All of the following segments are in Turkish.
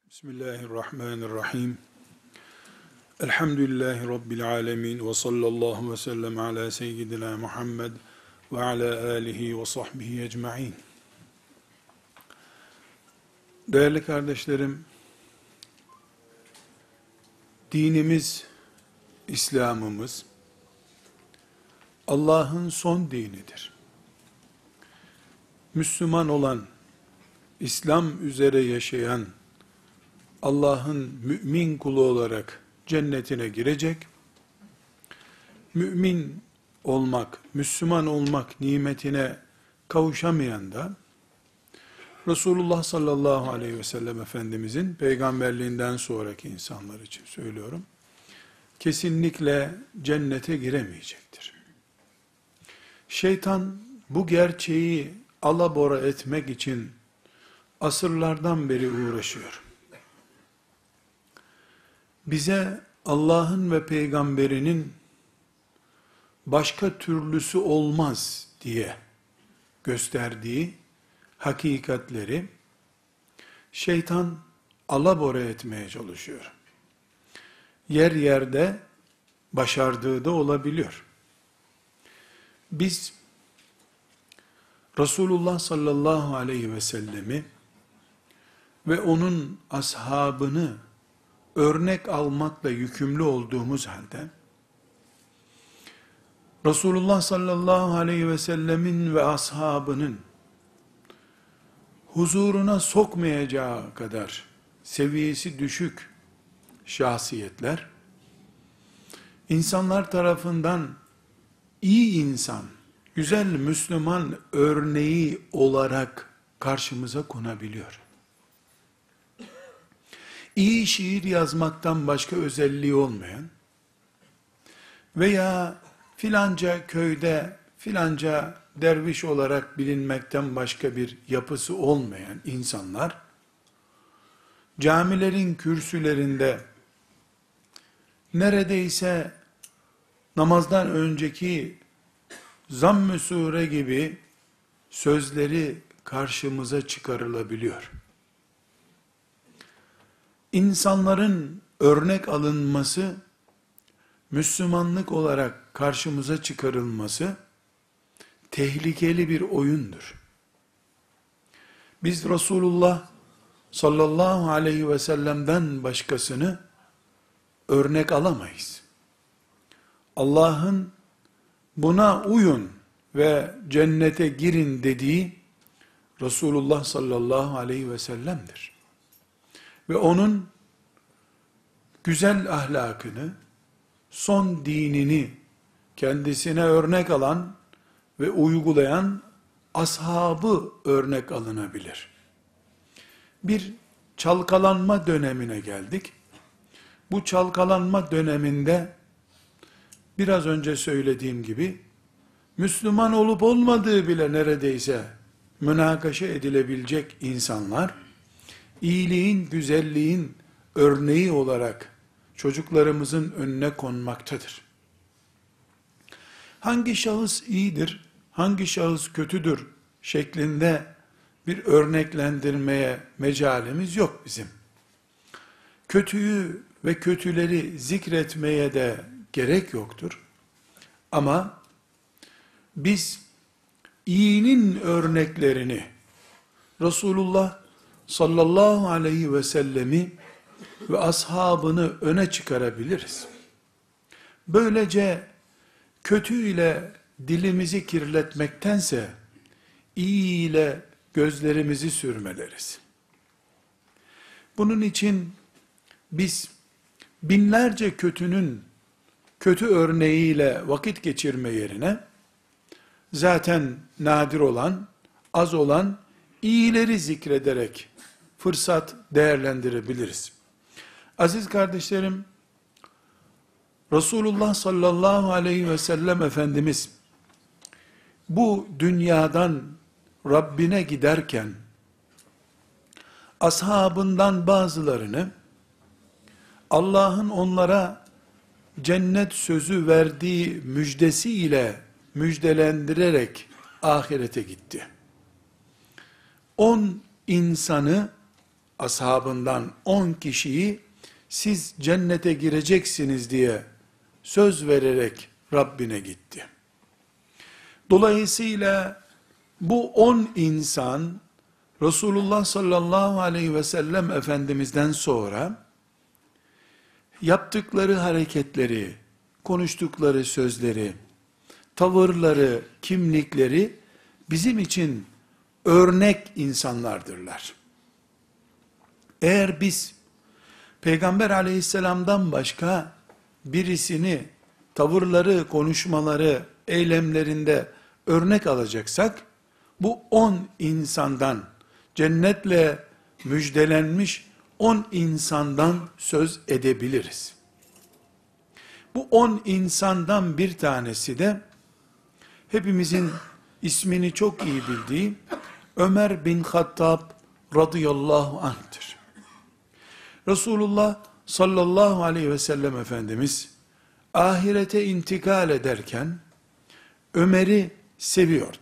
Bismillahirrahmanirrahim. Elhamdülillahi Rabbil alemin ve sallallahu ve sellem ala seyyidina Muhammed ve ala alihi ve sahbihi ecma'in. Değerli kardeşlerim, dinimiz, İslam'ımız, Allah'ın son dinidir. Müslüman olan, İslam üzere yaşayan, Allah'ın mümin kulu olarak cennetine girecek, mümin olmak, Müslüman olmak nimetine kavuşamayan da, Resulullah sallallahu aleyhi ve sellem Efendimizin peygamberliğinden sonraki insanlar için söylüyorum, kesinlikle cennete giremeyecektir. Şeytan bu gerçeği alabora etmek için asırlardan beri uğraşıyor. Bize Allah'ın ve peygamberinin başka türlüsü olmaz diye gösterdiği hakikatleri şeytan alabora etmeye çalışıyor. Yer yerde başardığı da olabiliyor. Biz Resulullah sallallahu aleyhi ve sellemi ve onun ashabını örnek almakla yükümlü olduğumuz halde, Resulullah sallallahu aleyhi ve sellemin ve ashabının huzuruna sokmayacağı kadar seviyesi düşük şahsiyetler, insanlar tarafından iyi insan, güzel Müslüman örneği olarak karşımıza konabiliyor. İyi şiir yazmaktan başka özelliği olmayan veya filanca köyde filanca derviş olarak bilinmekten başka bir yapısı olmayan insanlar, camilerin kürsülerinde neredeyse namazdan önceki Zamm-ı Sure gibi sözleri karşımıza çıkarılabiliyor. İnsanların örnek alınması, Müslümanlık olarak karşımıza çıkarılması, tehlikeli bir oyundur. Biz Resulullah sallallahu aleyhi ve sellem'den başkasını örnek alamayız. Allah'ın buna uyun ve cennete girin dediği Resulullah sallallahu aleyhi ve sellem'dir. Ve onun güzel ahlakını, son dinini kendisine örnek alan ve uygulayan ashabı örnek alınabilir. Bir çalkalanma dönemine geldik. Bu çalkalanma döneminde biraz önce söylediğim gibi Müslüman olup olmadığı bile neredeyse münakaşa edilebilecek insanlar, iyiliğin, güzelliğin örneği olarak çocuklarımızın önüne konmaktadır. Hangi şahıs iyidir, hangi şahıs kötüdür şeklinde bir örneklendirmeye mecalimiz yok bizim. Kötüyü ve kötüleri zikretmeye de gerek yoktur. Ama biz iyinin örneklerini Resulullah sallallahu aleyhi ve sellemi ve ashabını öne çıkarabiliriz. Böylece kötü ile dilimizi kirletmektense iyi ile gözlerimizi sürmeleriz. Bunun için biz binlerce kötünün kötü örneğiyle vakit geçirme yerine zaten nadir olan, az olan iyileri zikrederek fırsat değerlendirebiliriz. Aziz kardeşlerim, Resulullah sallallahu aleyhi ve sellem Efendimiz bu dünyadan Rabbine giderken ashabından bazılarını Allah'ın onlara cennet sözü verdiği müjdesiyle müjdelendirerek ahirete gitti. 10 insanı ashabından 10 kişiyi siz cennete gireceksiniz diye söz vererek Rabbine gitti. Dolayısıyla bu 10 insan Resulullah sallallahu aleyhi ve sellem Efendimiz'den sonra yaptıkları hareketleri, konuştukları sözleri, tavırları, kimlikleri bizim için örnek insanlardırlar. Eğer biz Peygamber aleyhisselamdan başka birisini tavırları, konuşmaları, eylemlerinde örnek alacaksak, bu 10 insandan, cennetle müjdelenmiş 10 insandan söz edebiliriz. Bu 10 insandan bir tanesi de, hepimizin ismini çok iyi bildiği Ömer bin Hattab radıyallahu anh'tır. Resulullah sallallahu aleyhi ve sellem Efendimiz ahirete intikal ederken Ömer'i seviyordu.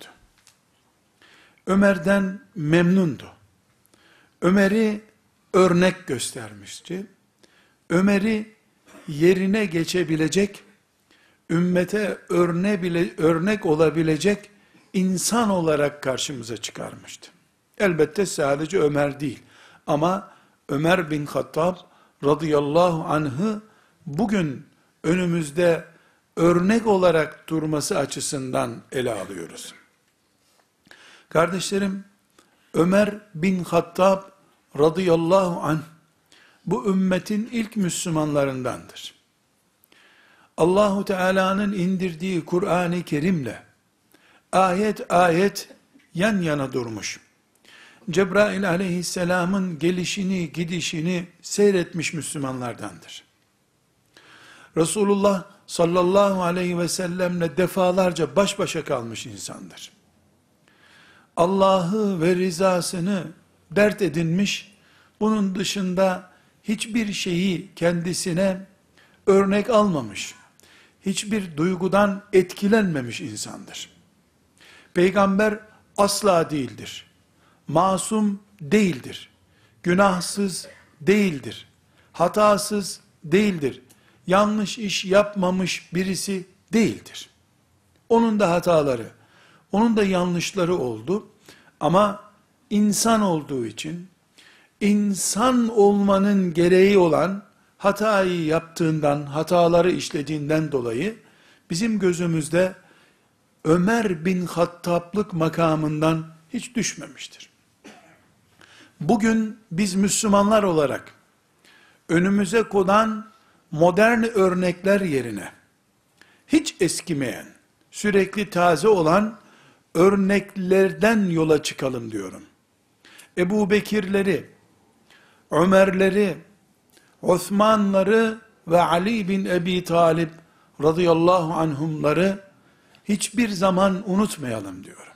Ömer'den memnundu. Ömer'i örnek göstermişti. Ömer'i yerine geçebilecek, ümmete örnek olabilecek insan olarak karşımıza çıkarmıştı. Elbette sadece Ömer değil. Ama Ömer bin Hattab radıyallahu anh'ı bugün önümüzde örnek olarak durması açısından ele alıyoruz. Kardeşlerim, Ömer bin Hattab radıyallahu anh bu ümmetin ilk Müslümanlarındandır. Allahu Teala'nın indirdiği Kur'an-ı Kerim'le ayet ayet yan yana durmuş. Cebrail aleyhisselamın gelişini, gidişini seyretmiş Müslümanlardandır. Resulullah sallallahu aleyhi ve sellemle defalarca baş başa kalmış insandır. Allah'ı ve rızasını dert edinmiş, bunun dışında hiçbir şeyi kendisine örnek almamış, hiçbir duygudan etkilenmemiş insandır. Peygamber asla değildir. Masum değildir. Günahsız değildir. Hatasız değildir. Yanlış iş yapmamış birisi değildir. Onun da hataları, onun da yanlışları oldu. Ama insan olduğu için, insan olmanın gereği olan hatayı yaptığından, hataları işlediğinden dolayı bizim gözümüzde Ömer bin Hattab'lık makamından hiç düşmemiştir. Bugün biz Müslümanlar olarak önümüze konan modern örnekler yerine hiç eskimeyen, sürekli taze olan örneklerden yola çıkalım diyorum. Ebu Bekirleri, Ömerleri, Osmanları ve Ali bin Ebi Talib radıyallahu anhumları hiçbir zaman unutmayalım diyorum.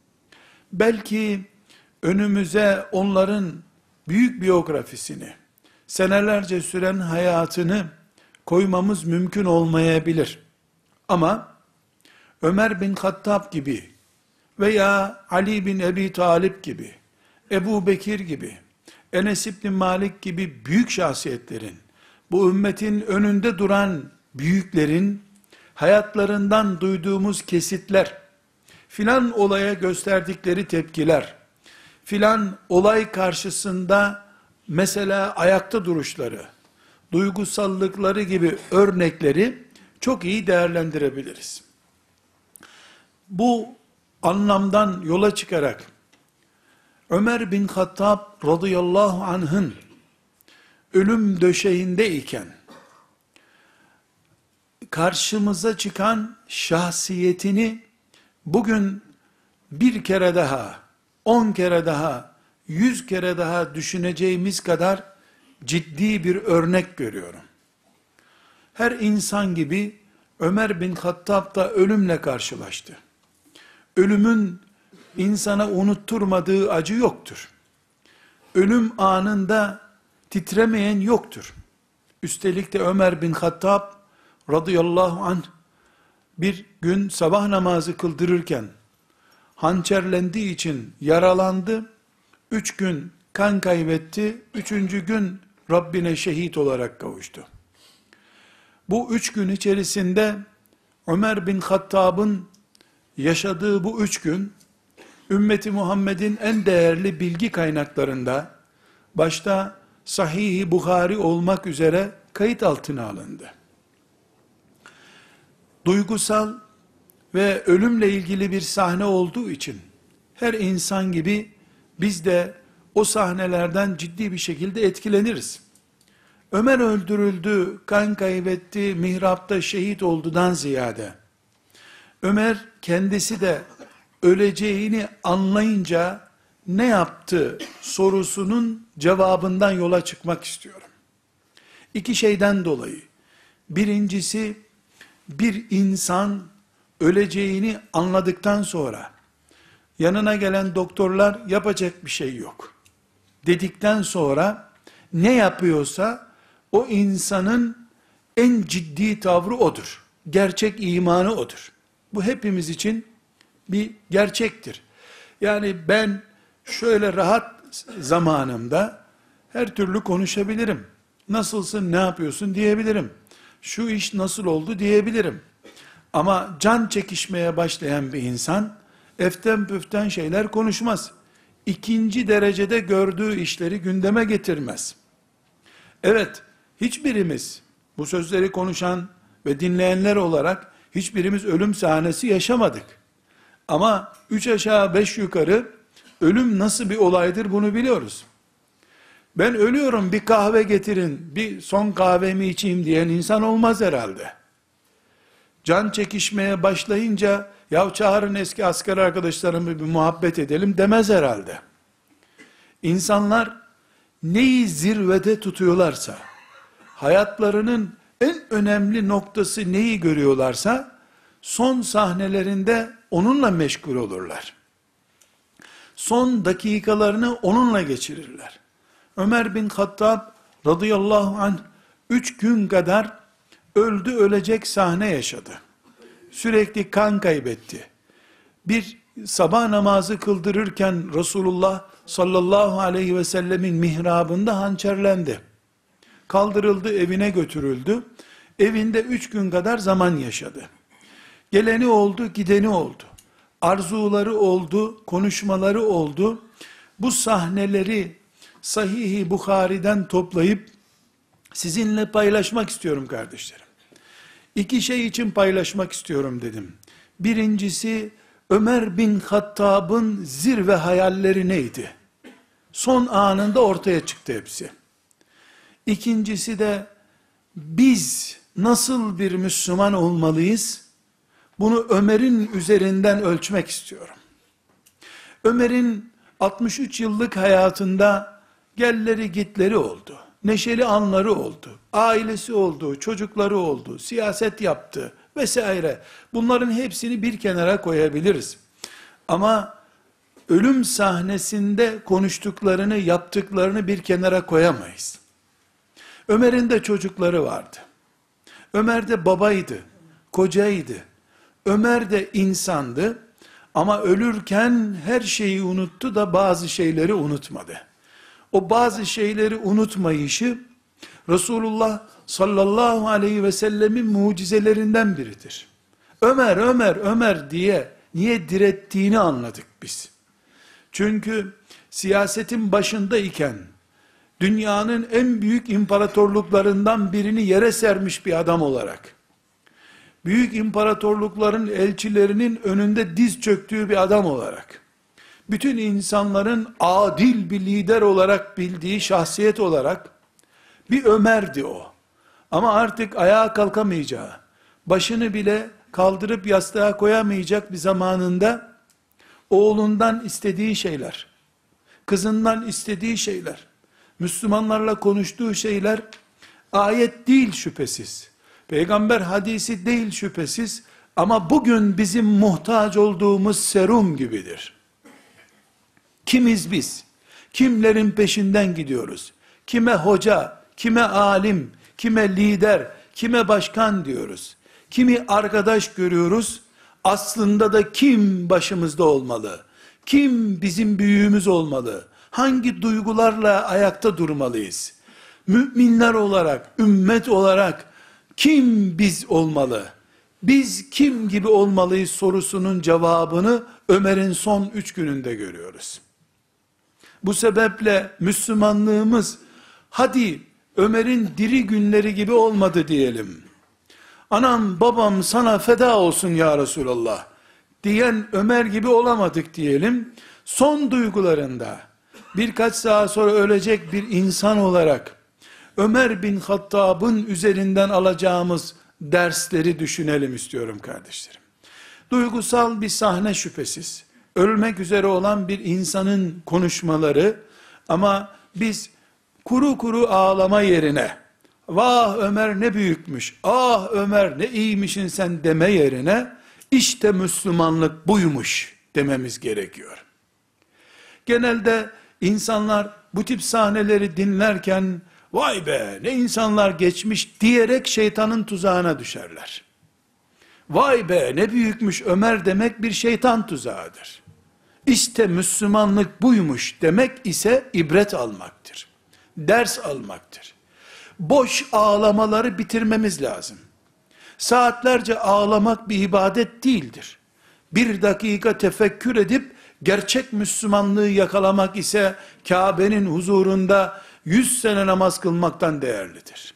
Belki önümüze onların büyük biyografisini, senelerce süren hayatını koymamız mümkün olmayabilir. Ama Ömer bin Hattab gibi veya Ali bin Ebi Talib gibi, Ebu Bekir gibi, Enes İbni Malik gibi büyük şahsiyetlerin, bu ümmetin önünde duran büyüklerin hayatlarından duyduğumuz kesitler, filan olaya gösterdikleri tepkiler, filan olay karşısında mesela ayakta duruşları, duygusallıkları gibi örnekleri çok iyi değerlendirebiliriz. Bu anlamdan yola çıkarak Ömer bin Hattab radıyallahu anh'ın ölüm döşeğindeyken karşımıza çıkan şahsiyetini bugün bir kere daha, 10 kere daha, 100 kere daha düşüneceğimiz kadar ciddi bir örnek görüyorum. Her insan gibi Ömer bin Hattab da ölümle karşılaştı. Ölümün insana unutturmadığı acı yoktur. Ölüm anında titremeyen yoktur. Üstelik de Ömer bin Hattab radıyallahu anh bir gün sabah namazı kıldırırken hançerlendiği için yaralandı. 3 gün kan kaybetti. 3. gün Rabbine şehit olarak kavuştu. Bu 3 gün içerisinde Ömer bin Hattab'ın yaşadığı bu 3 gün, ümmeti Muhammed'in en değerli bilgi kaynaklarında, başta Sahih-i Buhari olmak üzere kayıt altına alındı. Duygusal ve ölümle ilgili bir sahne olduğu için, her insan gibi biz de o sahnelerden ciddi bir şekilde etkileniriz. Ömer öldürüldü, kan kaybetti, mihrapta şehit oldudan ziyade, Ömer kendisi de öleceğini anlayınca ne yaptı sorusunun cevabından yola çıkmak istiyorum. 2 şeyden dolayı. Birincisi, bir insan öleceğini anladıktan sonra, yanına gelen doktorlar yapacak bir şey yok dedikten sonra, ne yapıyorsa, o insanın en ciddi tavrı odur. Gerçek imanı odur. Bu hepimiz için bir gerçektir. Yani ben şöyle rahat zamanımda her türlü konuşabilirim. Nasılsın, ne yapıyorsun diyebilirim. Şu iş nasıl oldu diyebilirim. Ama can çekişmeye başlayan bir insan eften püften şeyler konuşmaz. 2. derecede gördüğü işleri gündeme getirmez. Evet, hiçbirimiz bu sözleri konuşan ve dinleyenler olarak hiçbirimiz ölüm sahnesi yaşamadık. Ama 3 aşağı 5 yukarı ölüm nasıl bir olaydır bunu biliyoruz. Ben ölüyorum, bir kahve getirin, bir son kahvemi içeyim diyen insan olmaz herhalde. Can çekişmeye başlayınca, ya çağırın eski asker arkadaşlarımı bir muhabbet edelim demez herhalde. İnsanlar neyi zirvede tutuyorlarsa, hayatlarının en önemli noktası neyi görüyorlarsa, son sahnelerinde onunla meşgul olurlar. Son dakikalarını onunla geçirirler. Ömer bin Hattab radıyallahu anh 3 gün kadar öldü ölecek sahne yaşadı. Sürekli kan kaybetti. Bir sabah namazı kıldırırken Resulullah sallallahu aleyhi ve sellemin mihrabında hançerlendi. Kaldırıldı, evine götürüldü. Evinde 3 gün kadar zaman yaşadı. Geleni oldu, gideni oldu. Arzuları oldu, konuşmaları oldu. Bu sahneleri Sahih-i Buhari'den toplayıp sizinle paylaşmak istiyorum kardeşlerim. 2 şey için paylaşmak istiyorum dedim. Birincisi, Ömer bin Hattab'ın zirve hayalleri neydi? Son anında ortaya çıktı hepsi. İkincisi de, biz nasıl bir Müslüman olmalıyız? Bunu Ömer'in üzerinden ölçmek istiyorum. Ömer'in 63 yıllık hayatında gelleri gitleri oldu. Neşeli anları oldu. Ailesi oldu, çocukları oldu, siyaset yaptı vesaire. Bunların hepsini bir kenara koyabiliriz. Ama ölüm sahnesinde konuştuklarını, yaptıklarını bir kenara koyamayız. Ömer'in de çocukları vardı. Ömer de babaydı, kocaydı. Ömer de insandı. Ama ölürken her şeyi unuttu da bazı şeyleri unutmadı. O bazı şeyleri unutmayışı Resulullah sallallahu aleyhi ve sellemin mucizelerinden biridir. Ömer, Ömer, Ömer diye niye direttiğini anladık biz. Çünkü siyasetin başındayken dünyanın en büyük imparatorluklarından birini yere sermiş bir adam olarak, büyük imparatorlukların elçilerinin önünde diz çöktüğü bir adam olarak, bütün insanların adil bir lider olarak bildiği şahsiyet olarak, bir Ömer'di o. Ama artık ayağa kalkamayacağı, başını bile kaldırıp yastığa koyamayacak bir zamanında, oğlundan istediği şeyler, kızından istediği şeyler, Müslümanlarla konuştuğu şeyler, ayet değil şüphesiz, peygamber hadisi değil şüphesiz, ama bugün bizim muhtaç olduğumuz serum gibidir. Kimiz biz? Kimlerin peşinden gidiyoruz? Kime hoca, kime alim, kime lider, kime başkan diyoruz? Kimi arkadaş görüyoruz? Aslında da kim başımızda olmalı? Kim bizim büyüğümüz olmalı? Hangi duygularla ayakta durmalıyız? Müminler olarak, ümmet olarak kim biz olmalı? Biz kim gibi olmalıyız sorusunun cevabını Ömer'in son 3 gününde görüyoruz. Bu sebeple Müslümanlığımız, hadi Ömer'in diri günleri gibi olmadı diyelim. Anam babam sana feda olsun ya Resulallah diyen Ömer gibi olamadık diyelim. Son duygularında birkaç saat sonra ölecek bir insan olarak Ömer bin Hattab'ın üzerinden alacağımız dersleri düşünelim istiyorum kardeşlerim. Duygusal bir sahne şüphesiz. Ölmek üzere olan bir insanın konuşmaları, ama biz kuru kuru ağlama yerine, vah Ömer ne büyükmüş, ah Ömer ne iyiymişsin sen deme yerine, işte Müslümanlık buymuş dememiz gerekiyor. Genelde insanlar bu tip sahneleri dinlerken, vay be ne insanlar geçmiş diyerek şeytanın tuzağına düşerler. Vay be ne büyükmüş Ömer demek bir şeytan tuzağıdır. İşte Müslümanlık buymuş demek ise ibret almaktır. Ders almaktır. Boş ağlamaları bitirmemiz lazım. Saatlerce ağlamak bir ibadet değildir. Bir dakika tefekkür edip gerçek Müslümanlığı yakalamak ise Kabe'nin huzurunda 100 sene namaz kılmaktan değerlidir.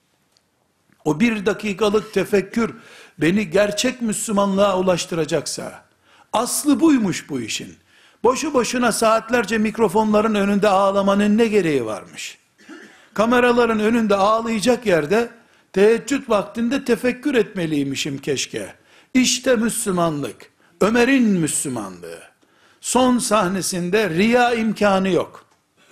O bir dakikalık tefekkür beni gerçek Müslümanlığa ulaştıracaksa, aslı buymuş bu işin. Boşu boşuna saatlerce mikrofonların önünde ağlamanın ne gereği varmış? Kameraların önünde ağlayacak yerde, teheccüd vaktinde tefekkür etmeliymişim keşke. İşte Müslümanlık, Ömer'in Müslümanlığı. Son sahnesinde riya imkanı yok.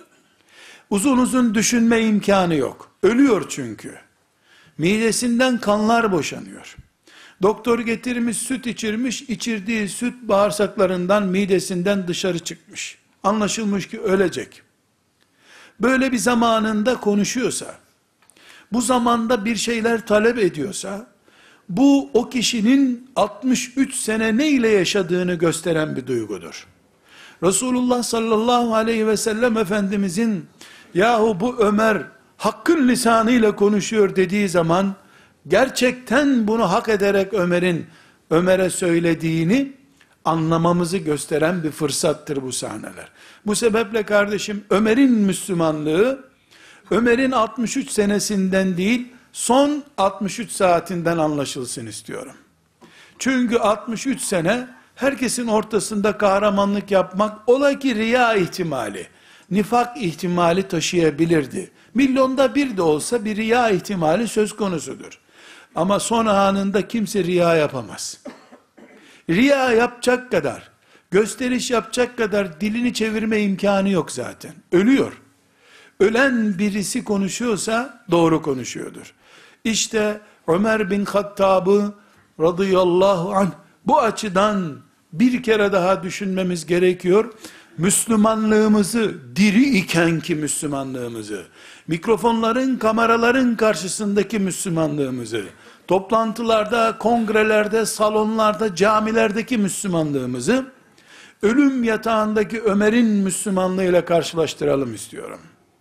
Uzun uzun düşünme imkanı yok. Ölüyor çünkü. Midesinden kanlar boşanıyor. Doktor getirmiş, süt içirmiş, içirdiği süt bağırsaklarından, midesinden dışarı çıkmış. Anlaşılmış ki ölecek. Böyle bir zamanında konuşuyorsa, bu zamanda bir şeyler talep ediyorsa, bu o kişinin 63 sene ne ile yaşadığını gösteren bir duygudur. Resulullah sallallahu aleyhi ve sellem Efendimizin, yahu bu Ömer hakkın lisanıyla konuşuyor dediği zaman, gerçekten bunu hak ederek Ömer'e söylediğini anlamamızı gösteren bir fırsattır bu sahneler. Bu sebeple kardeşim, Ömer'in Müslümanlığı, Ömer'in 63 senesinden değil, son 63 saatinden anlaşılsın istiyorum. Çünkü 63 sene, herkesin ortasında kahramanlık yapmak, ola ki riya ihtimali, nifak ihtimali taşıyabilirdi. Milyonda bir de olsa bir riya ihtimali söz konusudur. Ama son anında kimse riya yapamaz. Riya yapacak kadar, gösteriş yapacak kadar dilini çevirme imkanı yok zaten. Ölüyor. Ölen birisi konuşuyorsa doğru konuşuyordur. İşte Ömer bin Hattab'ı radıyallahu anh bu açıdan bir kere daha düşünmemiz gerekiyor. Müslümanlığımızı, diri ikenki Müslümanlığımızı, mikrofonların, kameraların karşısındaki Müslümanlığımızı, toplantılarda, kongrelerde, salonlarda, camilerdeki Müslümanlığımızı, ölüm yatağındaki Ömer'in Müslümanlığıyla karşılaştıralım istiyorum.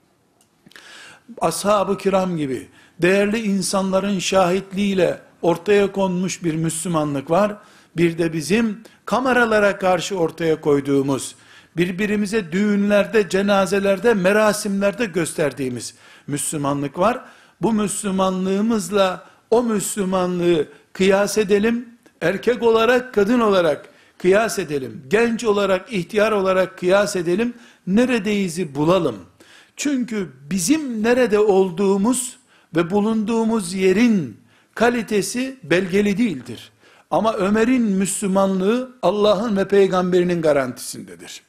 Ashab-ı kiram gibi değerli insanların şahitliğiyle ortaya konmuş bir Müslümanlık var. Bir de bizim kameralara karşı ortaya koyduğumuz, birbirimize düğünlerde, cenazelerde, merasimlerde gösterdiğimiz Müslümanlık var. Bu Müslümanlığımızla o Müslümanlığı kıyas edelim. Erkek olarak, kadın olarak kıyas edelim. Genç olarak, ihtiyar olarak kıyas edelim. Neredeyiz'i bulalım. Çünkü bizim nerede olduğumuz ve bulunduğumuz yerin kalitesi belgeli değildir. Ama Ömer'in Müslümanlığı Allah'ın ve peygamberinin garantisindedir.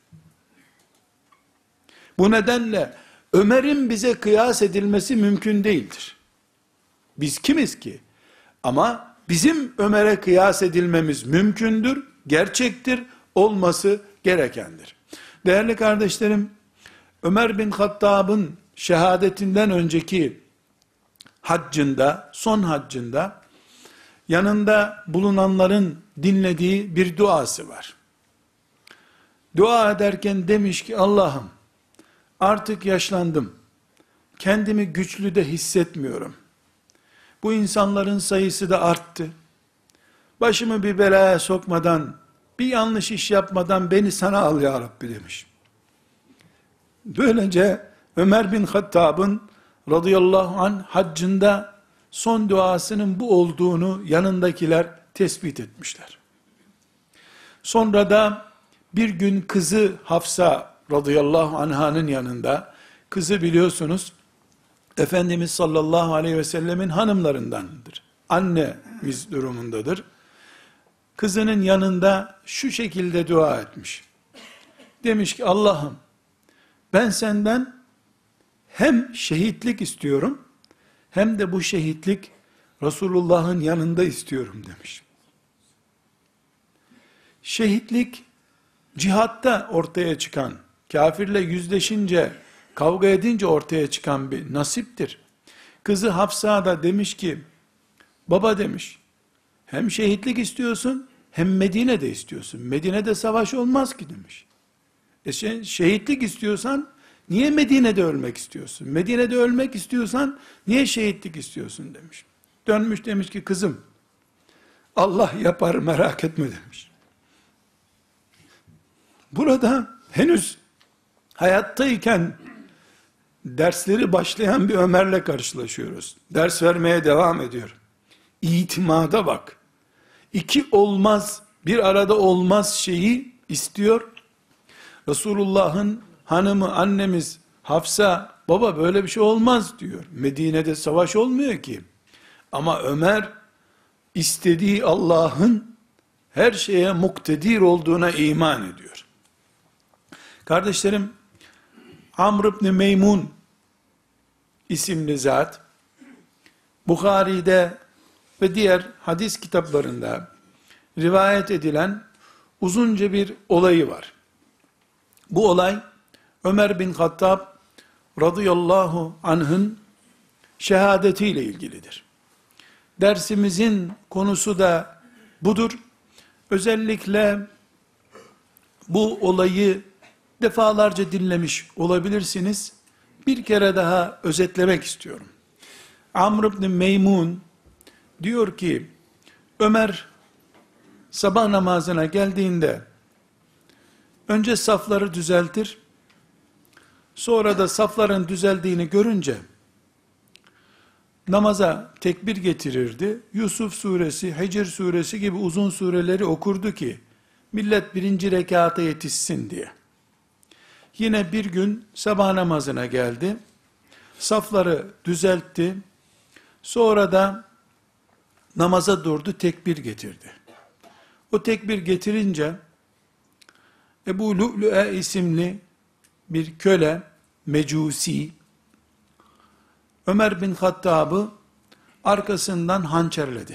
Bu nedenle Ömer'in bize kıyas edilmesi mümkün değildir. Biz kimiz ki? Ama bizim Ömer'e kıyas edilmemiz mümkündür, gerçektir, olması gerekendir. Değerli kardeşlerim, Ömer bin Hattab'ın şehadetinden önceki haccında, son haccında, yanında bulunanların dinlediği bir duası var. Dua ederken demiş ki, Allah'ım, Artık yaşlandım. Kendimi güçlü de hissetmiyorum. Bu insanların sayısı da arttı. Başımı bir belaya sokmadan, bir yanlış iş yapmadan beni sana al ya Rabbi demiş. Böylece Ömer bin Hattab'ın radıyallahu anh haccında son duasının bu olduğunu yanındakiler tespit etmişler. Sonra da bir gün kızı Hafsa radıyallahu anh'ın yanında, kızı biliyorsunuz Efendimiz sallallahu aleyhi ve sellemin hanımlarındandır. Annemiz durumundadır. Kızının yanında şu şekilde dua etmiş. Demiş ki Allah'ım ben senden hem şehitlik istiyorum hem de bu şehitlik Resulullah'ın yanında istiyorum demiş. Şehitlik cihatta ortaya çıkan, kafirle yüzleşince, kavga edince ortaya çıkan bir nasiptir. Kızı Hafsa da demiş ki, baba demiş, hem şehitlik istiyorsun, hem Medine'de istiyorsun. Medine'de savaş olmaz ki demiş. Şehitlik istiyorsan, niye Medine'de ölmek istiyorsun? Medine'de ölmek istiyorsan, niye şehitlik istiyorsun demiş. Dönmüş demiş ki, kızım, Allah yapar merak etme demiş. Burada henüz hayattayken dersleri başlayan bir Ömer'le karşılaşıyoruz. Ders vermeye devam ediyor. İtimada bak. İki olmaz, bir arada olmaz şeyi istiyor. Resulullah'ın hanımı, annemiz Hafsa, baba böyle bir şey olmaz diyor. Medine'de savaş olmuyor ki. Ama Ömer, istediği Allah'ın her şeye muktedir olduğuna iman ediyor. Kardeşlerim, Amr ibn Meymun isimli zat, Bukhari'de ve diğer hadis kitaplarında rivayet edilen uzunca bir olayı var. Bu olay, Ömer bin Hattab radıyallahu anh'ın şehadetiyle ilgilidir. Dersimizin konusu da budur. Özellikle bu olayı defalarca dinlemiş olabilirsiniz. Bir kere daha özetlemek istiyorum. Amr ibn Meymun diyor ki, Ömer sabah namazına geldiğinde önce safları düzeltir, sonra da safların düzeldiğini görünce namaza tekbir getirirdi. Yusuf suresi, Hicr suresi gibi uzun sureleri okurdu ki millet birinci rekata yetişsin diye. Yine bir gün sabah namazına geldi. Safları düzeltti. Sonra da namaza durdu, tekbir getirdi. O tekbir getirince Ebu Lu'lu'e isimli bir köle, mecusi, Ömer bin Hattab'ı arkasından hançerledi.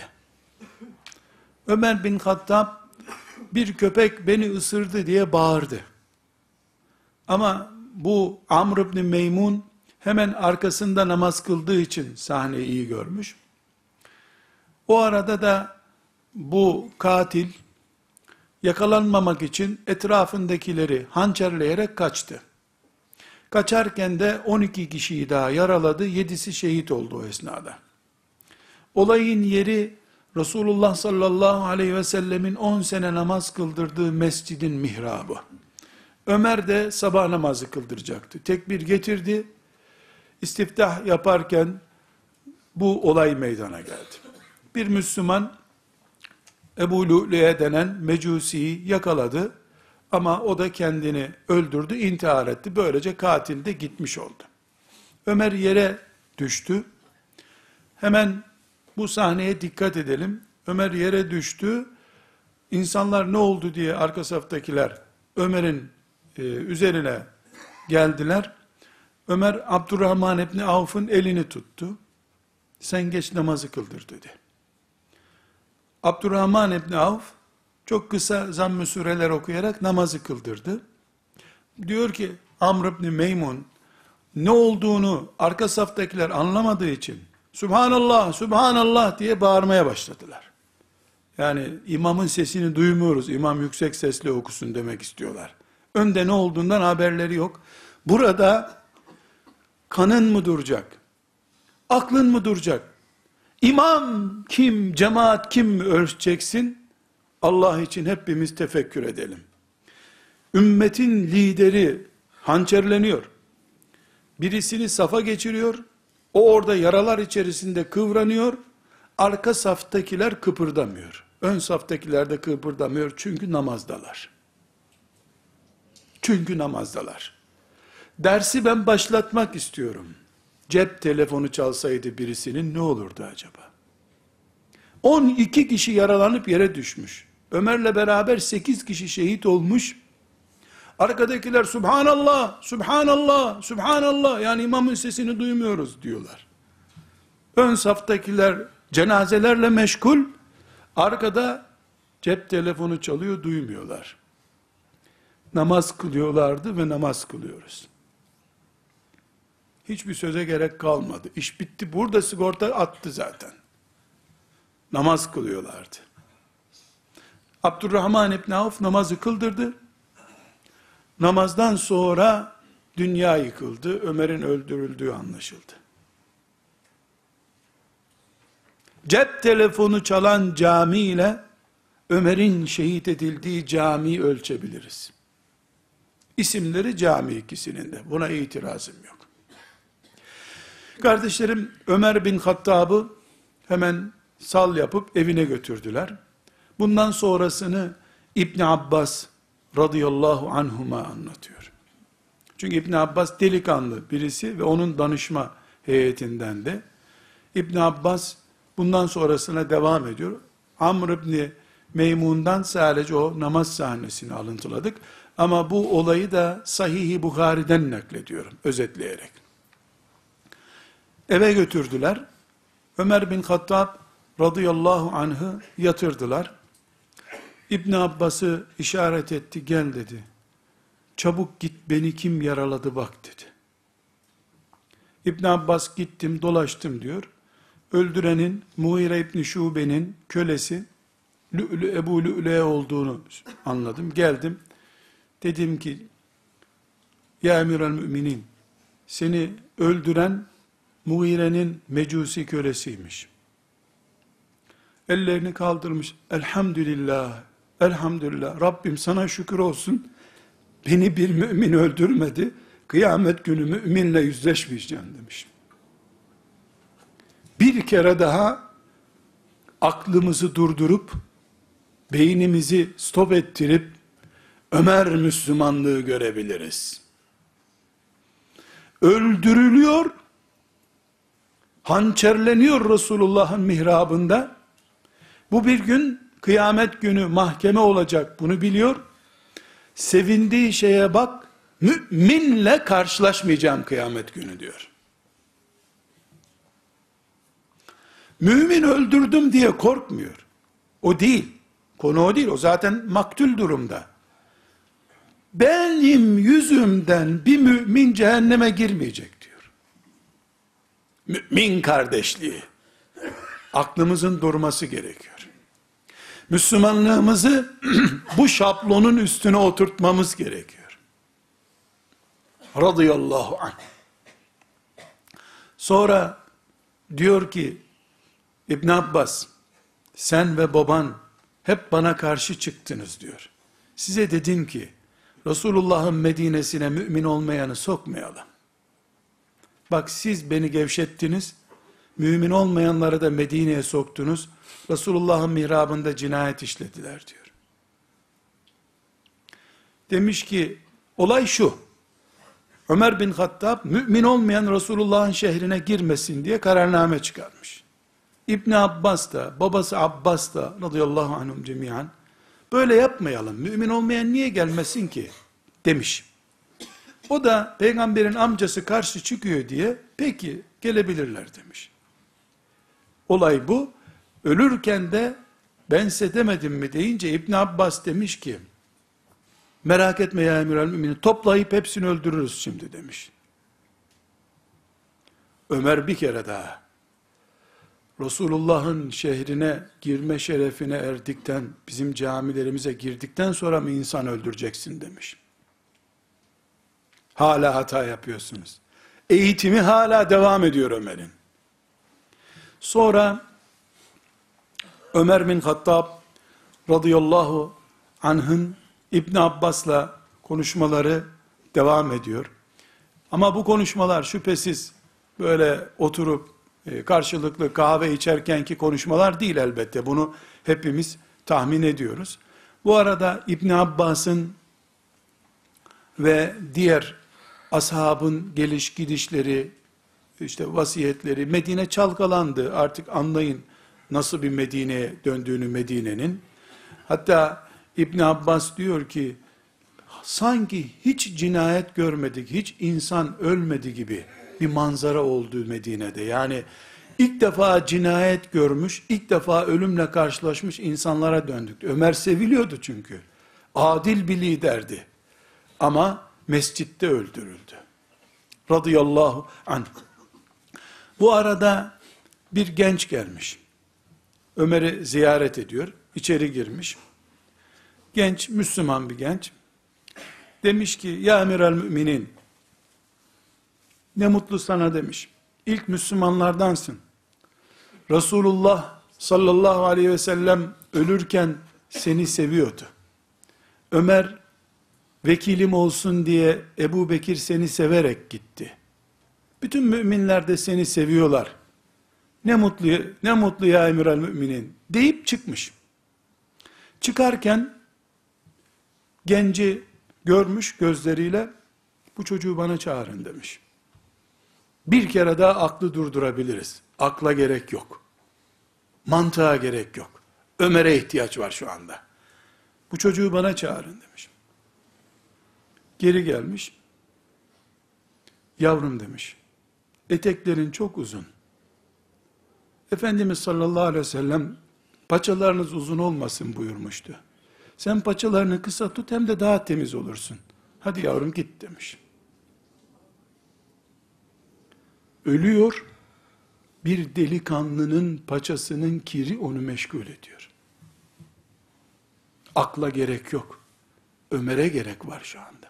Ömer bin Hattab, bir köpek beni ısırdı diye bağırdı. Ama bu Amr ibn Meymun hemen arkasında namaz kıldığı için sahneyi iyi görmüş. O arada da bu katil yakalanmamak için etrafındakileri hançerleyerek kaçtı. Kaçarken de 12 kişiyi daha yaraladı, 7'si şehit oldu o esnada. Olayın yeri Resulullah sallallahu aleyhi ve sellemin 10 sene namaz kıldırdığı mescidin mihrabı. Ömer de sabah namazı kıldıracaktı. Tekbir getirdi. İstiftah yaparken bu olay meydana geldi. Bir Müslüman Ebu Lu'lu'ye denen mecusiyi yakaladı. Ama o da kendini öldürdü, intihar etti. Böylece katil de gitmiş oldu. Ömer yere düştü. Hemen bu sahneye dikkat edelim. Ömer yere düştü. İnsanlar ne oldu diye arka saftakiler Ömer'in üzerine geldiler. Ömer Abdurrahman İbni Avf'ın elini tuttu. Sen geç namazı kıldır dedi. Abdurrahman İbni Avf çok kısa zamm-ı sureler okuyarak namazı kıldırdı. Diyor ki Amr ibn Meymun ne olduğunu arka saftakiler anlamadığı için Subhanallah, Subhanallah diye bağırmaya başladılar. Yani imamın sesini duymuyoruz, imam yüksek sesle okusun demek istiyorlar. Önde ne olduğundan haberleri yok. Burada kanın mı duracak? Aklın mı duracak? İmam kim, cemaat kim mi ölçeceksin? Allah için hepimiz tefekkür edelim. Ümmetin lideri hançerleniyor. Birisini safa geçiriyor. O orada yaralar içerisinde kıvranıyor. Arka saftakiler kıpırdamıyor. Ön saftakiler de kıpırdamıyor. Çünkü namazdalar. Çünkü namazdalar. Dersi ben başlatmak istiyorum. Cep telefonu çalsaydı birisinin ne olurdu acaba? 12 kişi yaralanıp yere düşmüş. Ömer'le beraber 8 kişi şehit olmuş. Arkadakiler Subhanallah, Subhanallah, Subhanallah, yani imamın sesini duymuyoruz diyorlar. Ön saftakiler cenazelerle meşgul, arkada cep telefonu çalıyor, duymuyorlar. Namaz kılıyorlardı ve namaz kılıyoruz. Hiçbir söze gerek kalmadı. İş bitti. Burada sigorta attı zaten. Namaz kılıyorlardı. Abdurrahman İbn Avf namazı kıldırdı. Namazdan sonra dünya yıkıldı. Ömer'in öldürüldüğü anlaşıldı. Cep telefonu çalan cami ile Ömer'in şehit edildiği camiyi ölçebiliriz. İsimleri cami ikisinin de. Buna itirazım yok. Kardeşlerim, Ömer bin Hattab'ı hemen sal yapıp evine götürdüler. Bundan sonrasını İbn Abbas radıyallahu anhuma anlatıyor. Çünkü İbn Abbas delikanlı birisi ve onun danışma heyetinden de. İbn Abbas bundan sonrasına devam ediyor. Amr ibn Meymun'dan sadece o namaz sahnesini alıntıladık. Ama bu olayı da Sahih-i Buhari'den naklediyorum, özetleyerek. Eve götürdüler. Ömer bin Hattab radıyallahu anh'ı yatırdılar. İbn Abbas'ı işaret etti, gel dedi. Çabuk git, beni kim yaraladı bak dedi. İbn Abbas gittim dolaştım diyor. Öldürenin Mughire İbni Şube'nin kölesi Ebu Lü'le olduğunu anladım. Geldim. Dedim ki ya Emirel Müminin, seni öldüren Mughire'nin mecusi kölesiymiş. Ellerini kaldırmış. Elhamdülillah, elhamdülillah. Rabbim sana şükür olsun. Beni bir mümin öldürmedi. Kıyamet günü müminle yüzleşmeyeceğim demiş. Bir kere daha aklımızı durdurup, beynimizi stop ettirip, Ömer Müslümanlığı görebiliriz. Öldürülüyor, hançerleniyor Resulullah'ın mihrabında. Bu bir gün kıyamet günü mahkeme olacak, bunu biliyor. Sevindiği şeye bak, müminle karşılaşmayacağım kıyamet günü diyor. Mümin öldürdüm diye korkmuyor. O değil. Konu o değil. O zaten maktul durumda. Benim yüzümden bir mümin cehenneme girmeyecek diyor. Mümin kardeşliği. Aklımızın durması gerekiyor. Müslümanlığımızı bu şablonun üstüne oturtmamız gerekiyor. Radıyallahu anh. Sonra diyor ki İbn Abbas, sen ve baban hep bana karşı çıktınız diyor. Size dedim ki Resulullah'ın Medine'sine mümin olmayanı sokmayalım. Bak siz beni gevşettiniz, mümin olmayanları da Medine'ye soktunuz, Resulullah'ın mihrabında cinayet işlediler diyor. Demiş ki, olay şu, Ömer bin Hattab, mümin olmayan Resulullah'ın şehrine girmesin diye kararname çıkarmış. İbn Abbas da, babası Abbas da, radıyallahu anhum cemiyan, böyle yapmayalım, mümin olmayan niye gelmesin ki, demiş. O da, peygamberin amcası karşı çıkıyor diye, peki, gelebilirler demiş. Olay bu. Ölürken de ben size demedim mi deyince İbn Abbas demiş ki, merak etme ya Emirel Müminin, toplayıp hepsini öldürürüz şimdi demiş. Ömer bir kere daha Resulullah'ın şehrine girme şerefine erdikten, bizim camilerimize girdikten sonra mı insan öldüreceksin demiş. Hala hata yapıyorsunuz. Eğitimi hala devam ediyor Ömer'in. Sonra Ömer bin Hattab radıyallahu anh'ın İbn Abbas'la konuşmaları devam ediyor. Ama bu konuşmalar şüphesiz böyle oturup karşılıklı kahve içerkenki konuşmalar değil elbette. Bunu hepimiz tahmin ediyoruz. Bu arada İbn Abbas'ın ve diğer ashabın geliş gidişleri, işte vasiyetleri, Medine çalkalandı. Artık anlayın nasıl bir Medine'ye döndüğünü Medine'nin. Hatta İbn Abbas diyor ki, sanki hiç cinayet görmedik, hiç insan ölmedi gibi bir manzara oldu Medine'de. Yani ilk defa cinayet görmüş, ilk defa ölümle karşılaşmış insanlara döndük. Ömer seviliyordu çünkü. Adil bir liderdi. Ama mescitte öldürüldü. Radıyallahu anh. Bu arada bir genç gelmiş. Ömer'i ziyaret ediyor. İçeri girmiş. Genç, Müslüman bir genç. Demiş ki, ya emiral müminin, ne mutlu sana demiş. İlk Müslümanlardansın. Resulullah sallallahu aleyhi ve sellem ölürken seni seviyordu. Ömer vekilim olsun diye Ebu Bekir seni severek gitti. Bütün müminler de seni seviyorlar. Ne mutlu, ne mutlu ya emiral müminin deyip çıkmış. Çıkarken genci görmüş gözleriyle, bu çocuğu bana çağırın demiş. Bir kere daha aklı durdurabiliriz. Akla gerek yok. Mantığa gerek yok. Ömer'e ihtiyaç var şu anda. Bu çocuğu bana çağırın demiş. Geri gelmiş. Yavrum demiş. Eteklerin çok uzun. Efendimiz sallallahu aleyhi ve sellem paçalarınız uzun olmasın buyurmuştu. Sen paçalarını kısa tut, hem de daha temiz olursun. Hadi yavrum git demiş. Ölüyor, bir delikanlının paçasının kiri onu meşgul ediyor. Akla gerek yok. Ömer'e gerek var şu anda.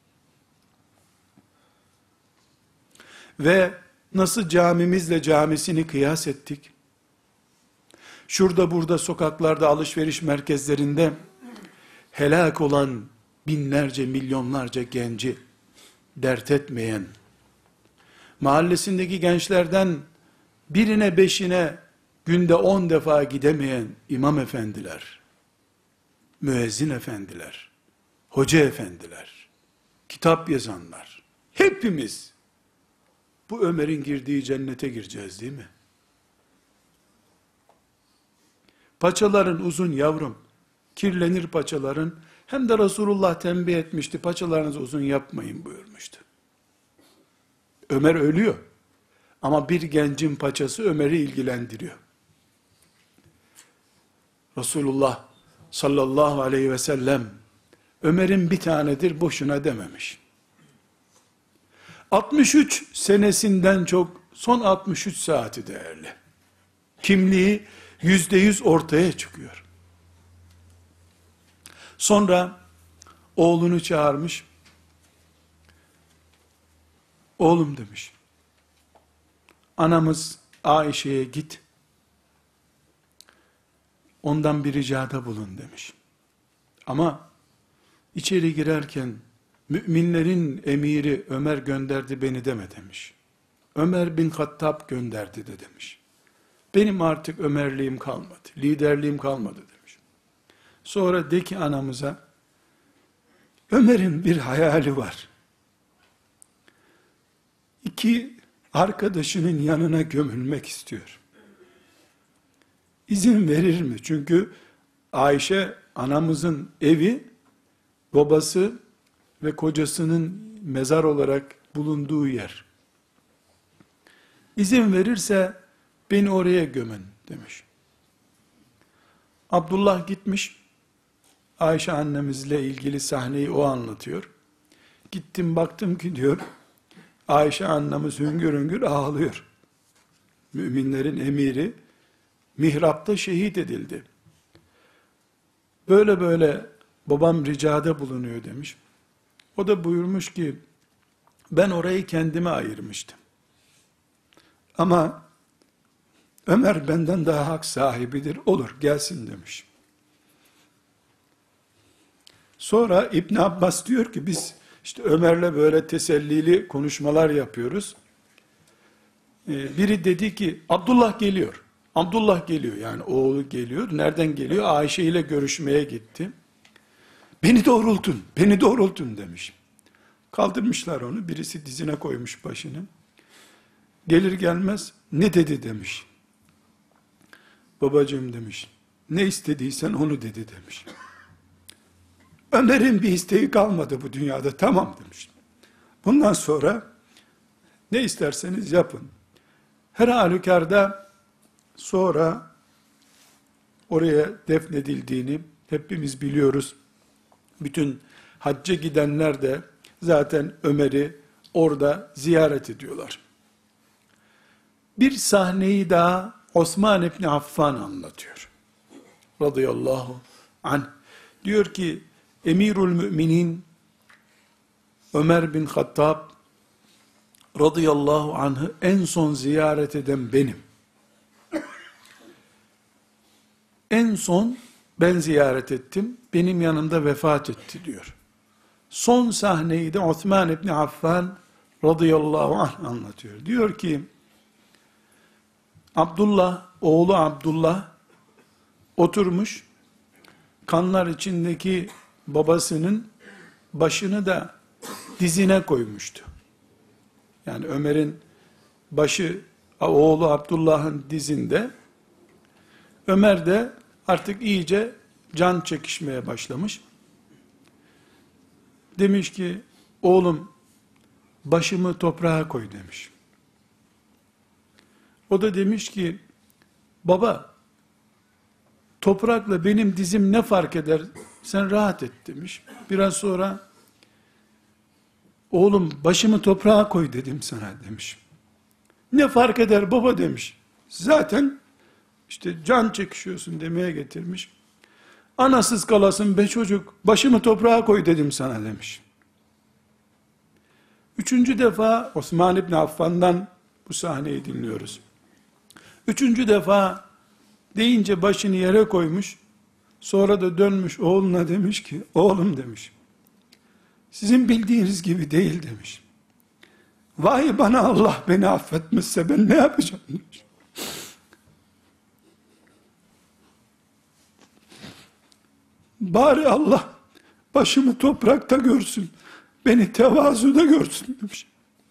Ve nasıl camimizle camisini kıyas ettik? Şurada burada sokaklarda, alışveriş merkezlerinde helak olan binlerce, milyonlarca genci dert etmeyen, mahallesindeki gençlerden birine beşine günde 10 defa gidemeyen imam efendiler, müezzin efendiler, hoca efendiler, kitap yazanlar, hepimiz bu Ömer'in girdiği cennete gireceğiz değil mi? Paçaların uzun yavrum, kirlenir paçaların, hem de Resulullah tembih etmişti, paçalarınızı uzun yapmayın buyurmuştu. Ömer ölüyor. Ama bir gencin paçası Ömer'i ilgilendiriyor. Resulullah sallallahu aleyhi ve sellem Ömer'in bir tanedir boşuna dememiş. 63 senesinden çok son 63 saati değerli. Kimliği %100 ortaya çıkıyor. Sonra oğlunu çağırmış. Oğlum demiş. Anamız Ayşe'ye git. Ondan bir ricada bulun demiş. Ama içeri girerken müminlerin emiri Ömer gönderdi beni deme demiş. Ömer bin Hattab gönderdi de demiş. Benim artık Ömerliğim kalmadı, liderliğim kalmadı demiş. Sonra de ki anamıza, Ömer'in bir hayali var. İki arkadaşının yanına gömülmek istiyor. İzin verir mi? Çünkü Ayşe anamızın evi, babası ve kocasının mezar olarak bulunduğu yer. İzin verirse beni oraya gömün demiş. Abdullah gitmiş, Ayşe annemizle ilgili sahneyi o anlatıyor. Gittim baktım ki diyor, Ayşe annemiz hüngür hüngür ağlıyor. Müminlerin emiri mihrapta şehit edildi. Böyle böyle babam ricada bulunuyor demiş. O da buyurmuş ki, Ben orayı kendime ayırmıştım. Ama Ömer benden daha hak sahibidir. Olur gelsin demiş. Sonra İbn Abbas diyor ki biz işte Ömer'le böyle tesellili konuşmalar yapıyoruz. Biri dedi ki Abdullah geliyor. Abdullah geliyor yani oğlu geliyor. Nereden geliyor? Ayşe ile görüşmeye gitti. Beni doğrultun, beni doğrultun demiş. Kaldırmışlar onu. Birisi dizine koymuş başını. Gelir gelmez ne dedi demiş. Babacığım demiş. Ne istediysen onu dedi demiş. Ömer'in bir isteği kalmadı bu dünyada. Tamam demiş. Bundan sonra ne isterseniz yapın. Her halükarda sonra oraya defnedildiğini hepimiz biliyoruz. Bütün hacca gidenler de zaten Ömer'i orada ziyaret ediyorlar. Bir sahneyi daha Osman İbni Affan anlatıyor. Radıyallahu anh. Diyor ki Emirül Müminin Ömer bin Hattab radıyallahu anh'ı en son ziyaret eden benim. En son ben ziyaret ettim. Benim yanımda vefat etti diyor. Son sahneyi de Osman İbni Affan radıyallahu anh anlatıyor. Diyor ki Abdullah, oğlu Abdullah oturmuş, kanlar içindeki babasının başını da dizine koymuştu. Yani Ömer'in başı oğlu Abdullah'ın dizinde, Ömer de artık iyice can çekişmeye başlamış. Demiş ki, oğlum başımı toprağa koy demiş. O da demiş ki, baba toprakla benim dizim ne fark eder, sen rahat et demiş. Biraz sonra, oğlum başımı toprağa koy dedim sana demiş. Ne fark eder baba demiş. Zaten işte can çekişiyorsun demeye getirmiş. Anasız kalasın be çocuk, başımı toprağa koy dedim sana demiş. Üçüncü defa Osman İbni Affan'dan bu sahneyi dinliyoruz. Üçüncü defa deyince başını yere koymuş, sonra da dönmüş oğluna demiş ki, oğlum demiş, sizin bildiğiniz gibi değil demiş. Vay bana Allah beni affetmezse ben ne yapacağım demiş. Bari Allah başımı toprakta görsün, beni tevazuda görsün demiş.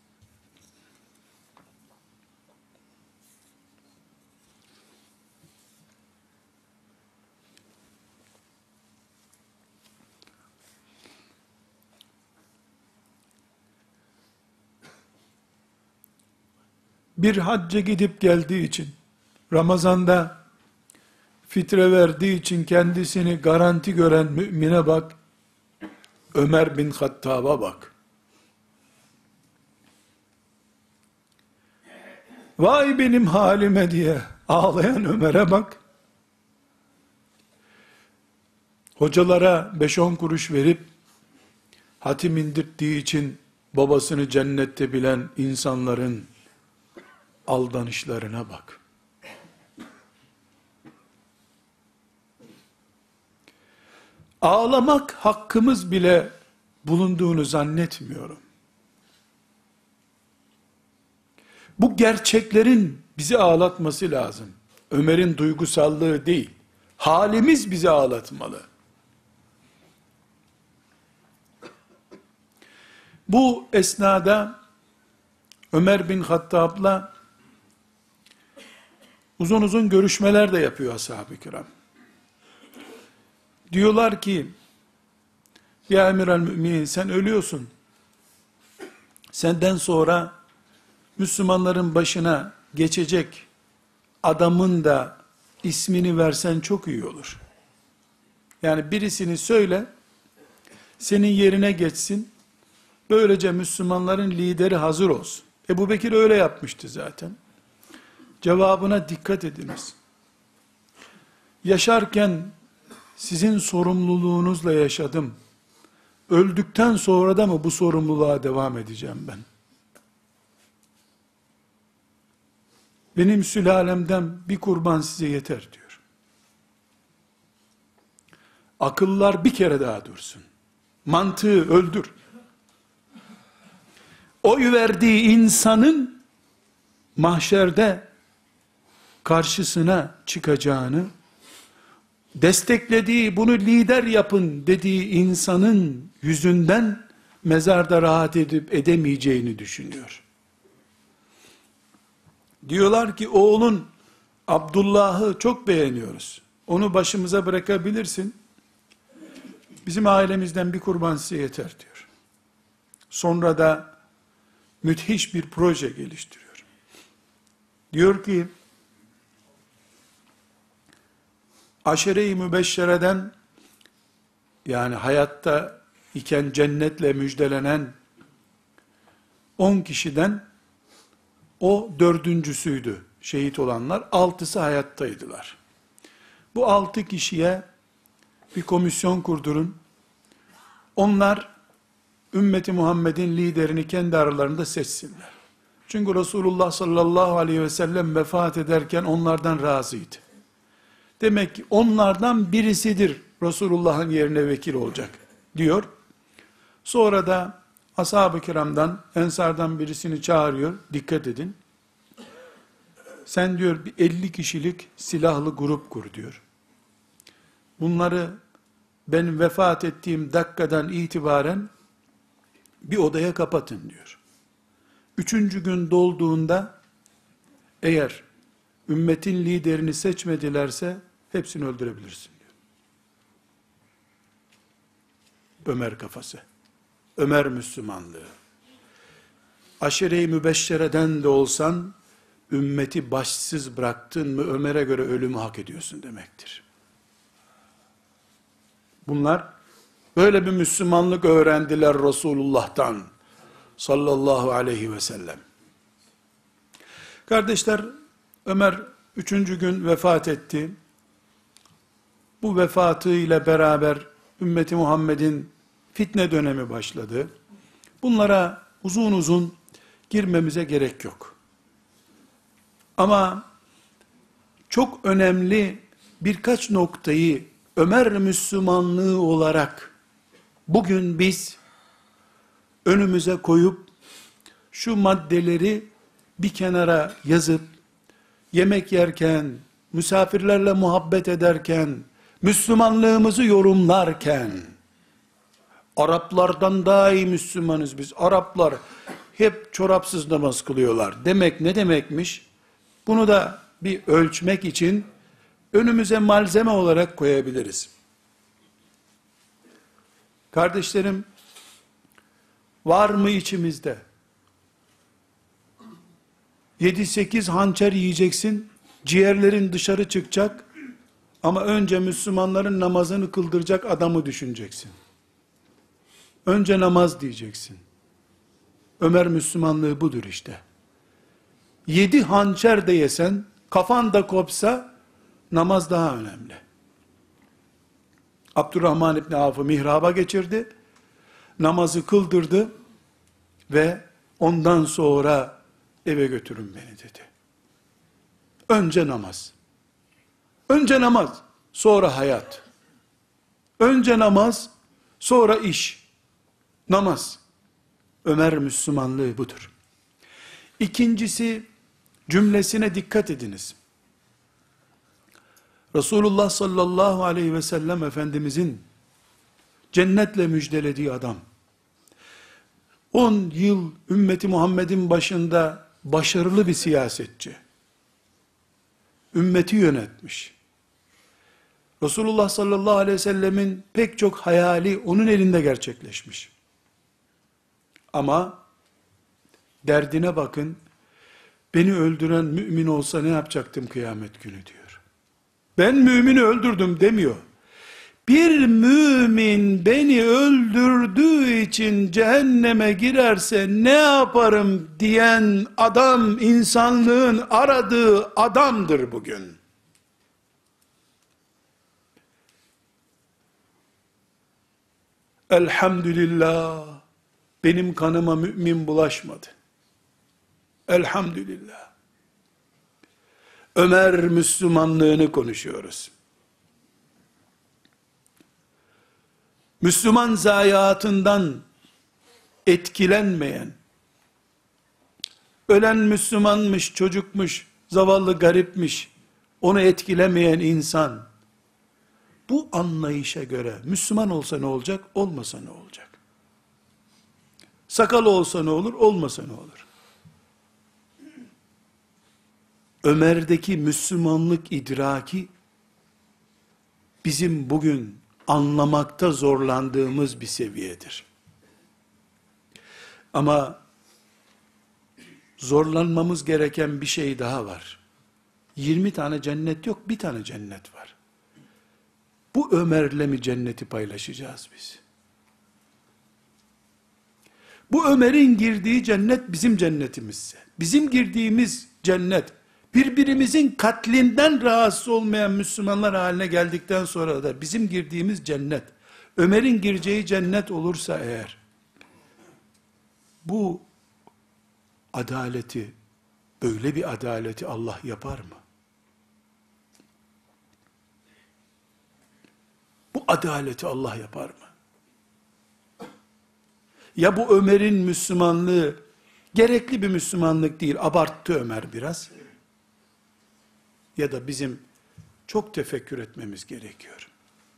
Bir hacca gidip geldiği için, Ramazan'da fitre verdiği için kendisini garanti gören mümine bak, Ömer bin Hattab'a bak. Vay benim halime diye ağlayan Ömer'e bak. Hocalara 5-10 kuruş verip, hatim indirttiği için babasını cennette bilen insanların aldanışlarına bak. Ağlamak hakkımız bile bulunduğunu zannetmiyorum. Bu gerçeklerin bizi ağlatması lazım. Ömer'in duygusallığı değil, halimiz bizi ağlatmalı. Bu esnada Ömer bin Hattab'la uzun uzun görüşmeler de yapıyor ashab-ı kiram. Diyorlar ki, ya Emirel Müminin sen ölüyorsun. Senden sonra Müslümanların başına geçecek adamın da ismini versen çok iyi olur. Yani birisini söyle, senin yerine geçsin, böylece Müslümanların lideri hazır olsun. Ebu Bekir öyle yapmıştı zaten. Cevabına dikkat ediniz. Yaşarken sizin sorumluluğunuzla yaşadım. öldükten sonra da mı bu sorumluluğa devam edeceğim ben? Benim sülalemden bir kurban size yeter diyor. Akıllar bir kere daha dursun. Mantığı öldür. Oy verdiği insanın mahşerde karşısına çıkacağını, desteklediği, bunu lider yapın dediği insanın yüzünden mezarda rahat edip edemeyeceğini düşünüyor. Diyorlar ki oğlun Abdullah'ı çok beğeniyoruz. Onu başımıza bırakabilirsin. Bizim ailemizden bir kurban size yeter diyor. Sonra da müthiş bir proje geliştiriyor. Diyor ki, aşere-i mübeşşereden, yani hayatta iken cennetle müjdelenen 10 kişiden o dördüncüsüydü şehit olanlar. 6'sı hayattaydılar. Bu 6 kişiye bir komisyon kurdurun. Onlar ümmeti Muhammed'in liderini kendi aralarında seçsinler. Çünkü Resulullah sallallahu aleyhi ve sellem vefat ederken onlardan razıydı. Demek ki onlardan birisidir Resulullah'ın yerine vekil olacak diyor. Sonra da ashab-ı kiramdan, ensardan birisini çağırıyor. Dikkat edin. Sen diyor bir 50 kişilik silahlı grup kur diyor. Bunları ben vefat ettiğim dakikadan itibaren bir odaya kapatın diyor. 3. gün dolduğunda eğer ümmetin liderini seçmedilerse hepsini öldürebilirsin diyor. Ömer kafası. Ömer Müslümanlığı. Aşere-i mübeşşereden de olsan ümmeti başsız bıraktın mı Ömer'e göre ölümü hak ediyorsun demektir. Bunlar böyle bir Müslümanlık öğrendiler Resulullah'tan sallallahu aleyhi ve sellem. Kardeşler, Ömer 3. gün vefat etti. Bu vefatıyla beraber ümmeti Muhammed'in fitne dönemi başladı. Bunlara uzun uzun girmemize gerek yok. Ama çok önemli birkaç noktayı Ömer Müslümanlığı olarak bugün biz önümüze koyup şu maddeleri bir kenara yazıp yemek yerken, misafirlerle muhabbet ederken, Müslümanlığımızı yorumlarken, Araplardan daha iyi Müslümanız biz. Araplar hep çorapsız namaz kılıyorlar. Demek ne demekmiş? Bunu da bir ölçmek için önümüze malzeme olarak koyabiliriz. Kardeşlerim, var mı içimizde? 7-8 hançer yiyeceksin, ciğerlerin dışarı çıkacak, ama önce Müslümanların namazını kıldıracak adamı düşüneceksin. Önce namaz diyeceksin. Ömer Müslümanlığı budur işte. 7 hançer de yesen, kafan da kopsa, namaz daha önemli. Abdurrahman İbni Avf'ı mihraba geçirdi, namazı kıldırdı ve ondan sonra eve götürün beni dedi. Önce namaz. Önce namaz, sonra hayat. Önce namaz, sonra iş. Namaz. Ömer Müslümanlığı budur. İkincisi, cümlesine dikkat ediniz. Resulullah sallallahu aleyhi ve sellem Efendimizin cennetle müjdelediği adam, 10 yıl ümmeti Muhammed'in başında başarılı bir siyasetçi, ümmeti yönetmiş. Resulullah sallallahu aleyhi ve sellemin pek çok hayali onun elinde gerçekleşmiş. Ama derdine bakın, beni öldüren mümin olsa ne yapacaktım kıyamet günü diyor. Ben mümini öldürdüm demiyor. Bir mümin beni öldürdüğü için cehenneme girerse ne yaparım diyen adam, insanlığın aradığı adamdır bugün. Elhamdülillah, benim kanıma mümin bulaşmadı. Elhamdülillah. Ömer Müslümanlığını konuşuyoruz. Müslüman zayiatından etkilenmeyen, ölen Müslümanmış, çocukmuş, zavallı garipmiş, onu etkilemeyen insan, bu anlayışa göre Müslüman olsa ne olacak, olmasa ne olacak? Sakalı olsa ne olur, olmasa ne olur? Ömer'deki Müslümanlık idraki, bizim bugün anlamakta zorlandığımız bir seviyedir. Ama zorlanmamız gereken bir şey daha var. 20 tane cennet yok, bir tane cennet var. Bu Ömer'le mi cenneti paylaşacağız biz? Bu Ömer'in girdiği cennet bizim cennetimizse, bizim girdiğimiz cennet, birbirimizin katlinden rahatsız olmayan Müslümanlar haline geldikten sonra da bizim girdiğimiz cennet, Ömer'in gireceği cennet olursa eğer, bu adaleti, böyle bir adaleti Allah yapar mı? Bu adaleti Allah yapar mı? Ya bu Ömer'in Müslümanlığı, gerekli bir Müslümanlık değil, abarttı Ömer biraz. Ya da bizim çok tefekkür etmemiz gerekiyor.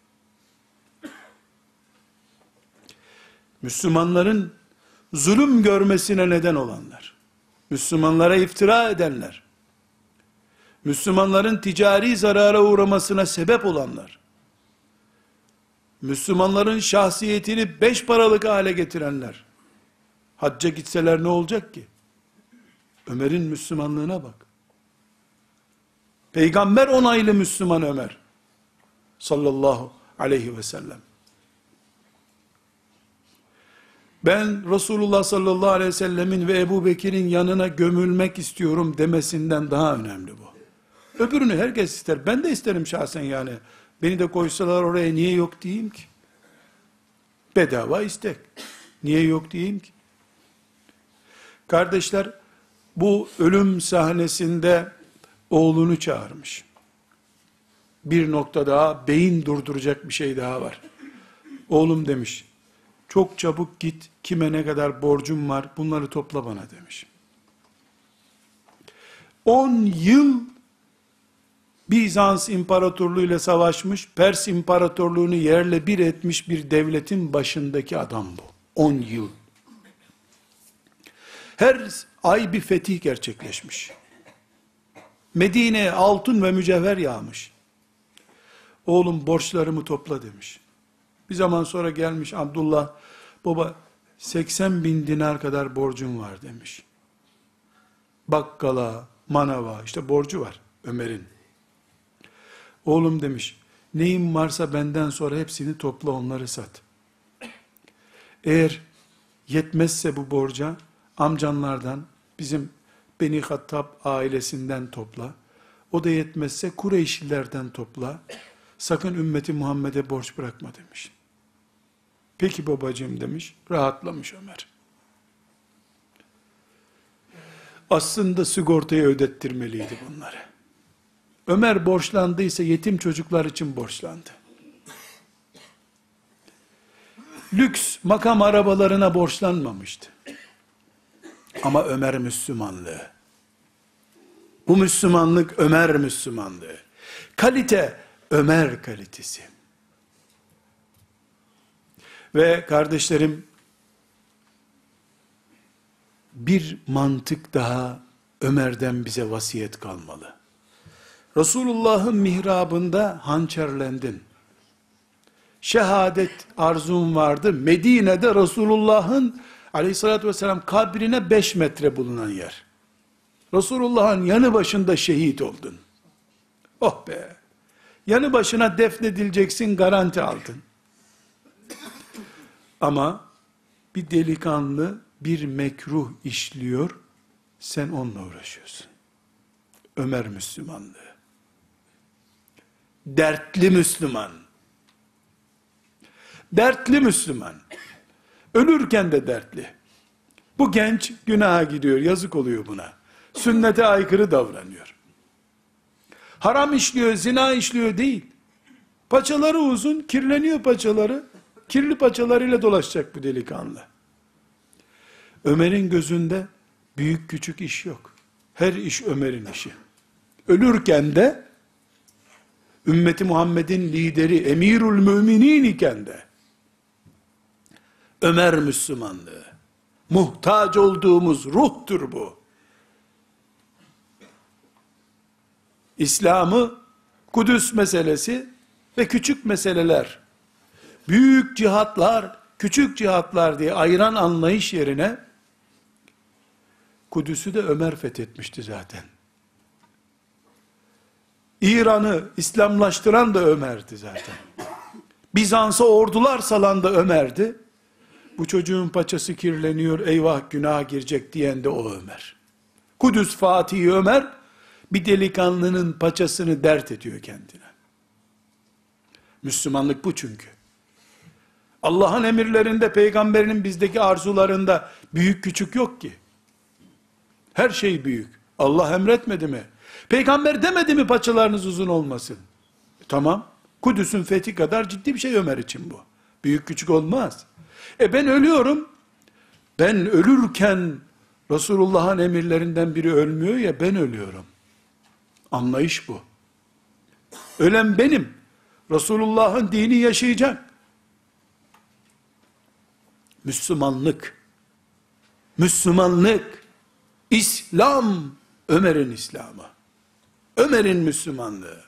Müslümanların zulüm görmesine neden olanlar, Müslümanlara iftira edenler, Müslümanların ticari zarara uğramasına sebep olanlar, Müslümanların şahsiyetini 5 paralık hale getirenler, hacca gitseler ne olacak ki? Ömer'in Müslümanlığına bak. Peygamber onaylı Müslüman Ömer, sallallahu aleyhi ve sellem. Ben Resulullah sallallahu aleyhi ve sellemin ve Ebu Bekir'in yanına gömülmek istiyorum demesinden daha önemli bu. Öbürünü herkes ister. Ben de isterim şahsen yani. Beni de koysalar oraya niye yok diyeyim ki? Bedava istek. Niye yok diyeyim ki? Kardeşler, bu ölüm sahnesinde oğlunu çağırmış. Bir nokta daha, beyin durduracak bir şey daha var. Oğlum demiş, çok çabuk git, kime ne kadar borcum var, bunları topla bana demiş. 10 yıl Bizans İmparatorluğu ile savaşmış, Pers İmparatorluğunu yerle bir etmiş bir devletin başındaki adam bu. 10 yıl. Her ay bir fetih gerçekleşmiş. Medine'ye altın ve mücevher yağmış. Oğlum borçlarımı topla demiş. Bir zaman sonra gelmiş Abdullah, baba 80 bin dinar kadar borcum var demiş. Bakkala, manava, işte borcu var Ömer'in. Oğlum demiş, neyim varsa benden sonra hepsini topla, onları sat. Eğer yetmezse bu borca, amcanlardan, bizim Beni Hattab ailesinden topla. O da yetmezse Kureyşlilerden topla. Sakın ümmeti Muhammed'e borç bırakma demiş. Peki babacığım demiş, rahatlamış Ömer. Aslında sigortayı ödettirmeliydi bunları. Ömer borçlandıysa yetim çocuklar için borçlandı. Lüks makam arabalarına borçlanmamıştı. Ama Ömer Müslümanlığı. Bu Müslümanlık Ömer Müslümanlığı. Kalite Ömer kalitesi. Ve kardeşlerim, bir mantık daha Ömer'den bize vasiyet kalmalı. Resulullah'ın mihrabında hançerlendin. Şehadet arzun vardı. Medine'de Resulullah'ın aleyhissalatü vesselam kabrine 5 metre bulunan yer. Resulullah'ın yanı başında şehit oldun. Oh be! Yanı başına defnedileceksin, garanti aldın. Ama bir delikanlı bir mekruh işliyor, sen onunla uğraşıyorsun. Ömer Müslümanlığı. Dertli Müslüman. Dertli Müslüman. Ölürken de dertli. Bu genç günaha gidiyor, yazık oluyor buna. Sünnete aykırı davranıyor. Haram işliyor, zina işliyor değil. Paçaları uzun, kirleniyor paçaları. Kirli paçalarıyla dolaşacak bu delikanlı. Ömer'in gözünde büyük küçük iş yok. Her iş Ömer'in işi. Ölürken de ümmeti Muhammed'in lideri, emirül müminin iken de Ömer Müslümanlığı, muhtaç olduğumuz ruhtur bu. İslam'ı Kudüs meselesi ve küçük meseleler, büyük cihatlar, küçük cihatlar diye ayıran anlayış yerine, Kudüs'ü de Ömer fethetmişti zaten. İran'ı İslamlaştıran da Ömer'di zaten. Bizans'a ordular salan da Ömer'di. Bu çocuğun paçası kirleniyor, eyvah günaha girecek diyen de o Ömer. Kudüs Fatihi Ömer, bir delikanlının paçasını dert ediyor kendine. Müslümanlık bu çünkü. Allah'ın emirlerinde, peygamberinin bizdeki arzularında büyük küçük yok ki. Her şey büyük. Allah emretmedi mi? Peygamber demedi mi paçalarınız uzun olmasın? Tamam. Kudüs'ün fethi kadar ciddi bir şey Ömer için bu. Büyük küçük olmaz. Ben ölüyorum. Ben ölürken Resulullah'ın emirlerinden biri ölmüyor ya, ben ölüyorum. Anlayış bu. Ölen benim. Resulullah'ın dini yaşayacak. Müslümanlık, İslam, Ömer'in İslam'ı. Ömer'in Müslümanlığı.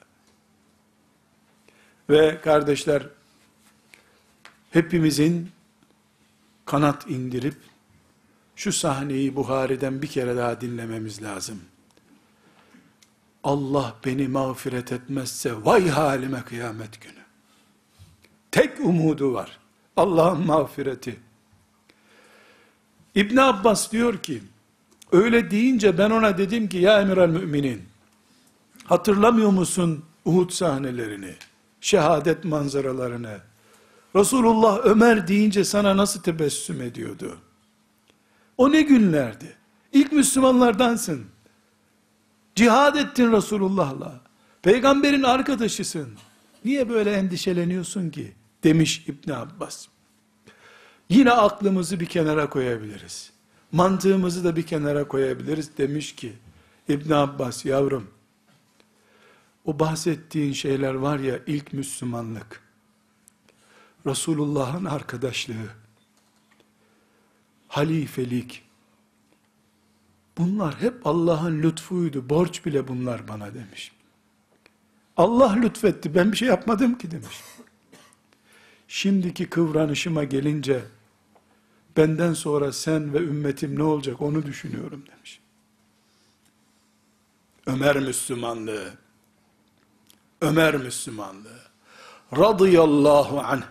Ve kardeşler, hepimizin kanat indirip, şu sahneyi Buhari'den bir kere daha dinlememiz lazım. Allah beni mağfiret etmezse, vay halime kıyamet günü. Tek umudu var. Allah'ın mağfireti. İbn Abbas diyor ki, öyle deyince ben ona dedim ki, ya emir müminin, hatırlamıyor musun Uhud sahnelerini, şehadet manzaralarını? Resulullah Ömer deyince sana nasıl tebessüm ediyordu? O ne günlerdi? İlk Müslümanlardansın. Cihad ettin Resulullah'la. Peygamberin arkadaşısın. Niye böyle endişeleniyorsun ki? Demiş İbn Abbas. Yine aklımızı bir kenara koyabiliriz. Mantığımızı da bir kenara koyabiliriz. Demiş ki İbn Abbas, yavrum, o bahsettiğin şeyler var ya, ilk Müslümanlık, Resulullah'ın arkadaşlığı, halifelik, bunlar hep Allah'ın lütfuydu, borç bile bunlar bana demiş. Allah lütfetti, ben bir şey yapmadım ki demiş. Şimdiki kıvranışıma gelince, benden sonra sen ve ümmetim ne olacak onu düşünüyorum demiş. Ömer Müslümanlığı, Ömer Müslümanlığı, radıyallahu anh.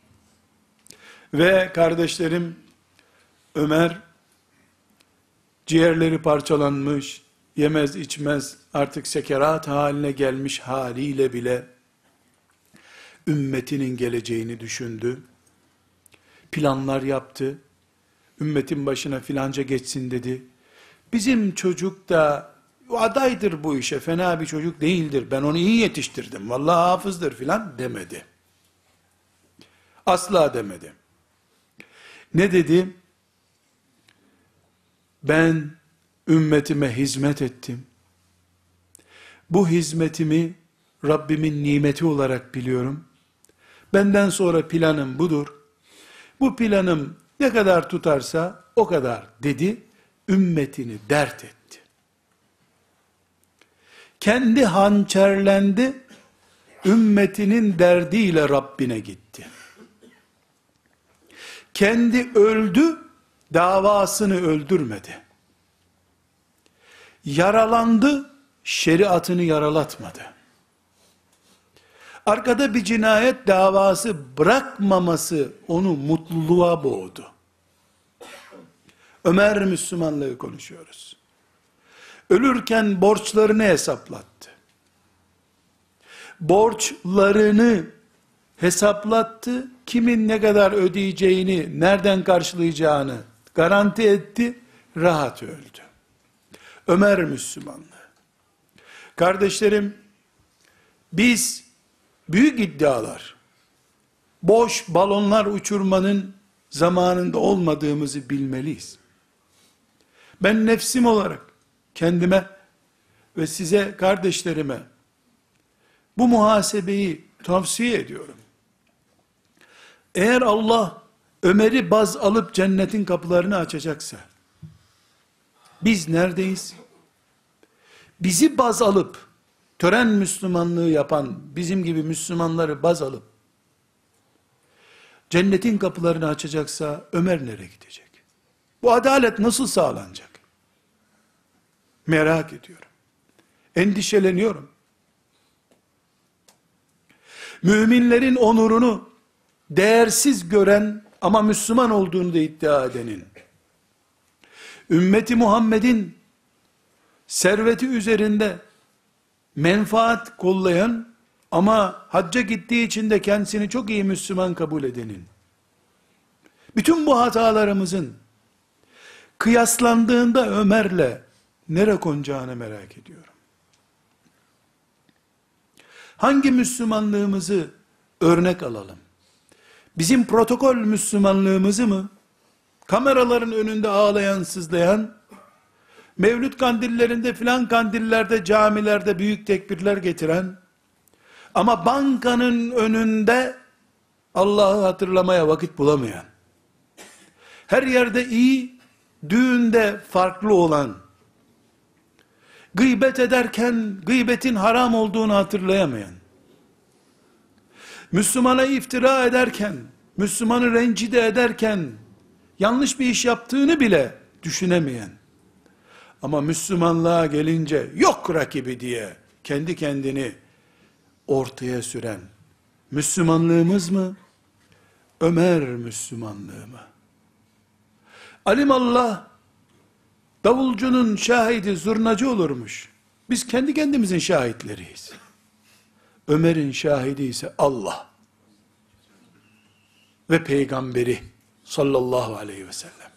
Ve kardeşlerim, Ömer, ciğerleri parçalanmış, yemez içmez, artık sekerat haline gelmiş haliyle bile, ümmetinin geleceğini düşündü, planlar yaptı, ümmetin başına filanca geçsin dedi, bizim çocuk da adaydır bu işe, fena bir çocuk değildir, ben onu iyi yetiştirdim, vallahi hafızdır filan demedi. Asla demedi. Ne dedi? Ben ümmetime hizmet ettim. Bu hizmetimi Rabbimin nimeti olarak biliyorum. Benden sonra planım budur. Bu planım ne kadar tutarsa o kadar dedi. Ümmetini dert etti. Kendi hançerlendi. Ümmetinin derdiyle Rabbine gitti. Kendi öldü, davasını öldürmedi. Yaralandı, şeriatını yaralatmadı. Arkada bir cinayet davası bırakmaması onu mutluluğa boğdu. Ömer Müslümanlığı konuşuyoruz. Ölürken borçlarını hesaplattı. Borçlarını hesaplattı, kimin ne kadar ödeyeceğini, nereden karşılayacağını garanti etti, rahat öldü. Ömer Müslümanlığı. Kardeşlerim, biz büyük iddialar, boş balonlar uçurmanın zamanında olmadığımızı bilmeliyiz. Ben nefsim olarak kendime ve size, kardeşlerime bu muhasebeyi tavsiye ediyorum. Eğer Allah Ömer'i baz alıp cennetin kapılarını açacaksa, biz neredeyiz? Bizi baz alıp, tören Müslümanlığı yapan, bizim gibi Müslümanları baz alıp, cennetin kapılarını açacaksa, Ömer nereye gidecek? Bu adalet nasıl sağlanacak? Merak ediyorum. Endişeleniyorum. Müminlerin onurunu değersiz gören ama Müslüman olduğunu da iddia edenin, ümmeti Muhammed'in serveti üzerinde menfaat kollayan ama hacca gittiği için de kendisini çok iyi Müslüman kabul edenin, bütün bu hatalarımızın kıyaslandığında Ömer'le nereye konacağını merak ediyorum. Hangi Müslümanlığımızı örnek alalım? Bizim protokol Müslümanlığımızı mı? Kameraların önünde ağlayan, sızlayan, Mevlüt kandillerinde filan kandillerde, camilerde büyük tekbirler getiren, ama bankanın önünde Allah'ı hatırlamaya vakit bulamayan, her yerde iyi, düğünde farklı olan, gıybet ederken gıybetin haram olduğunu hatırlayamayan, Müslümana iftira ederken, Müslümanı rencide ederken, yanlış bir iş yaptığını bile düşünemeyen, ama Müslümanlığa gelince yok rakibi diye kendi kendini ortaya süren Müslümanlığımız mı? Ömer Müslümanlığı mı? Alimallah, davulcunun şahidi zurnacı olurmuş. Biz kendi kendimizin şahitleriyiz. Ömer'in şahidi ise Allah ve peygamberi sallallahu aleyhi ve sellem.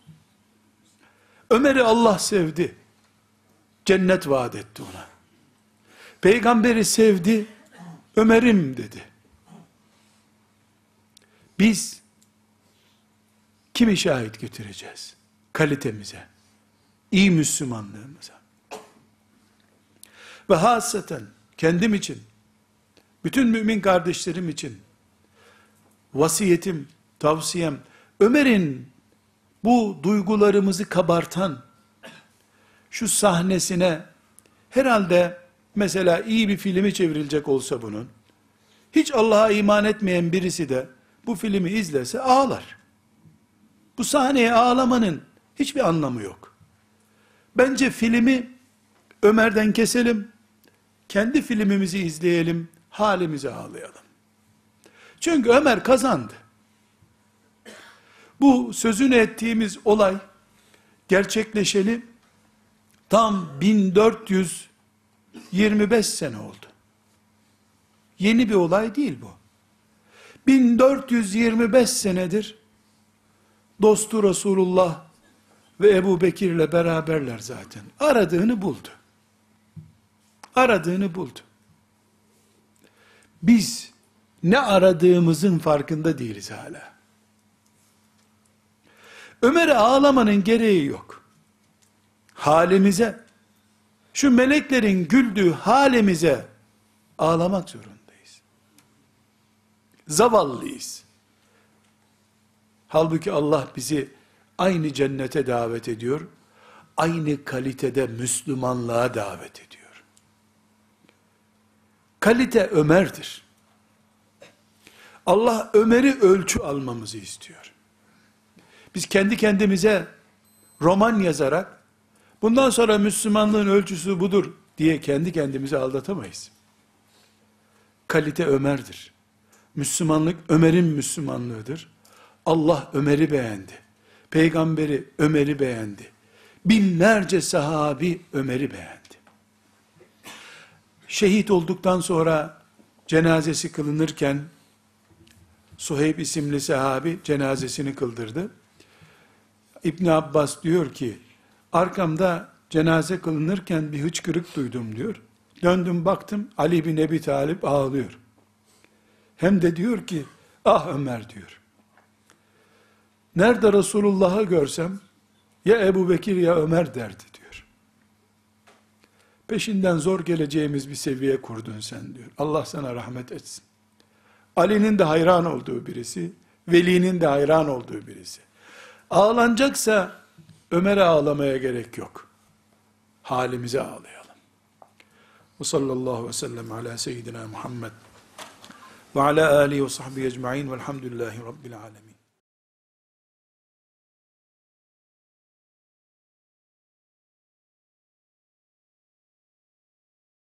Ömer'i Allah sevdi. Cennet vaat etti ona. Peygamberi sevdi. Ömer'im dedi. Biz kimi şahit götüreceğiz? Kalitemize, iyi Müslümanlığımıza. Ve hasaten kendim için, bütün mümin kardeşlerim için vasiyetim, tavsiyem, Ömer'in bu duygularımızı kabartan şu sahnesine, herhalde mesela iyi bir filmi çevrilecek olsa bunun, hiç Allah'a iman etmeyen birisi de bu filmi izlese ağlar. Bu sahneye ağlamanın hiçbir anlamı yok. Bence filmi Ömer'den keselim, kendi filmimizi izleyelim, halimize ağlayalım. Çünkü Ömer kazandı. Bu sözünü ettiğimiz olay gerçekleşeli tam 1425 sene oldu. Yeni bir olay değil bu. 1425 senedir dostu Resulullah ve Ebu Bekir ile beraberler zaten. Aradığını buldu. Aradığını buldu. Biz ne aradığımızın farkında değiliz hala. Ömer'e ağlamanın gereği yok. Halimize, şu meleklerin güldüğü halimize ağlamak zorundayız. Zavallıyız. Halbuki Allah bizi aynı cennete davet ediyor, aynı kalitede Müslümanlığa davet ediyor. Kalite Ömer'dir. Allah Ömer'i ölçü almamızı istiyor. Biz kendi kendimize roman yazarak, bundan sonra Müslümanlığın ölçüsü budur diye kendi kendimizi aldatamayız. Kalite Ömer'dir. Müslümanlık Ömer'in Müslümanlığıdır. Allah Ömer'i beğendi. Peygamberi Ömer'i beğendi. Binlerce sahabi Ömer'i beğendi. Şehit olduktan sonra cenazesi kılınırken Suheyb isimli sahabi cenazesini kıldırdı. İbn Abbas diyor ki, arkamda cenaze kılınırken bir hıçkırık duydum diyor. Döndüm baktım, Ali bin Ebi Talib ağlıyor. Hem de diyor ki, ah Ömer diyor. Nerede Resulullah'ı görsem, ya Ebu Bekir ya Ömer derdi diyor. Peşinden zor geleceğimiz bir seviye kurdun sen diyor. Allah sana rahmet etsin. Ali'nin de hayran olduğu birisi, Veli'nin de hayran olduğu birisi. Ağlanacaksa Ömer'e ağlamaya gerek yok. Halimize ağlayalım. Ve sallallahu aleyhi ve sellem ala seyyidina Muhammed ve ala alihi ve sahbihi ecma'in velhamdülillahi rabbil alemin.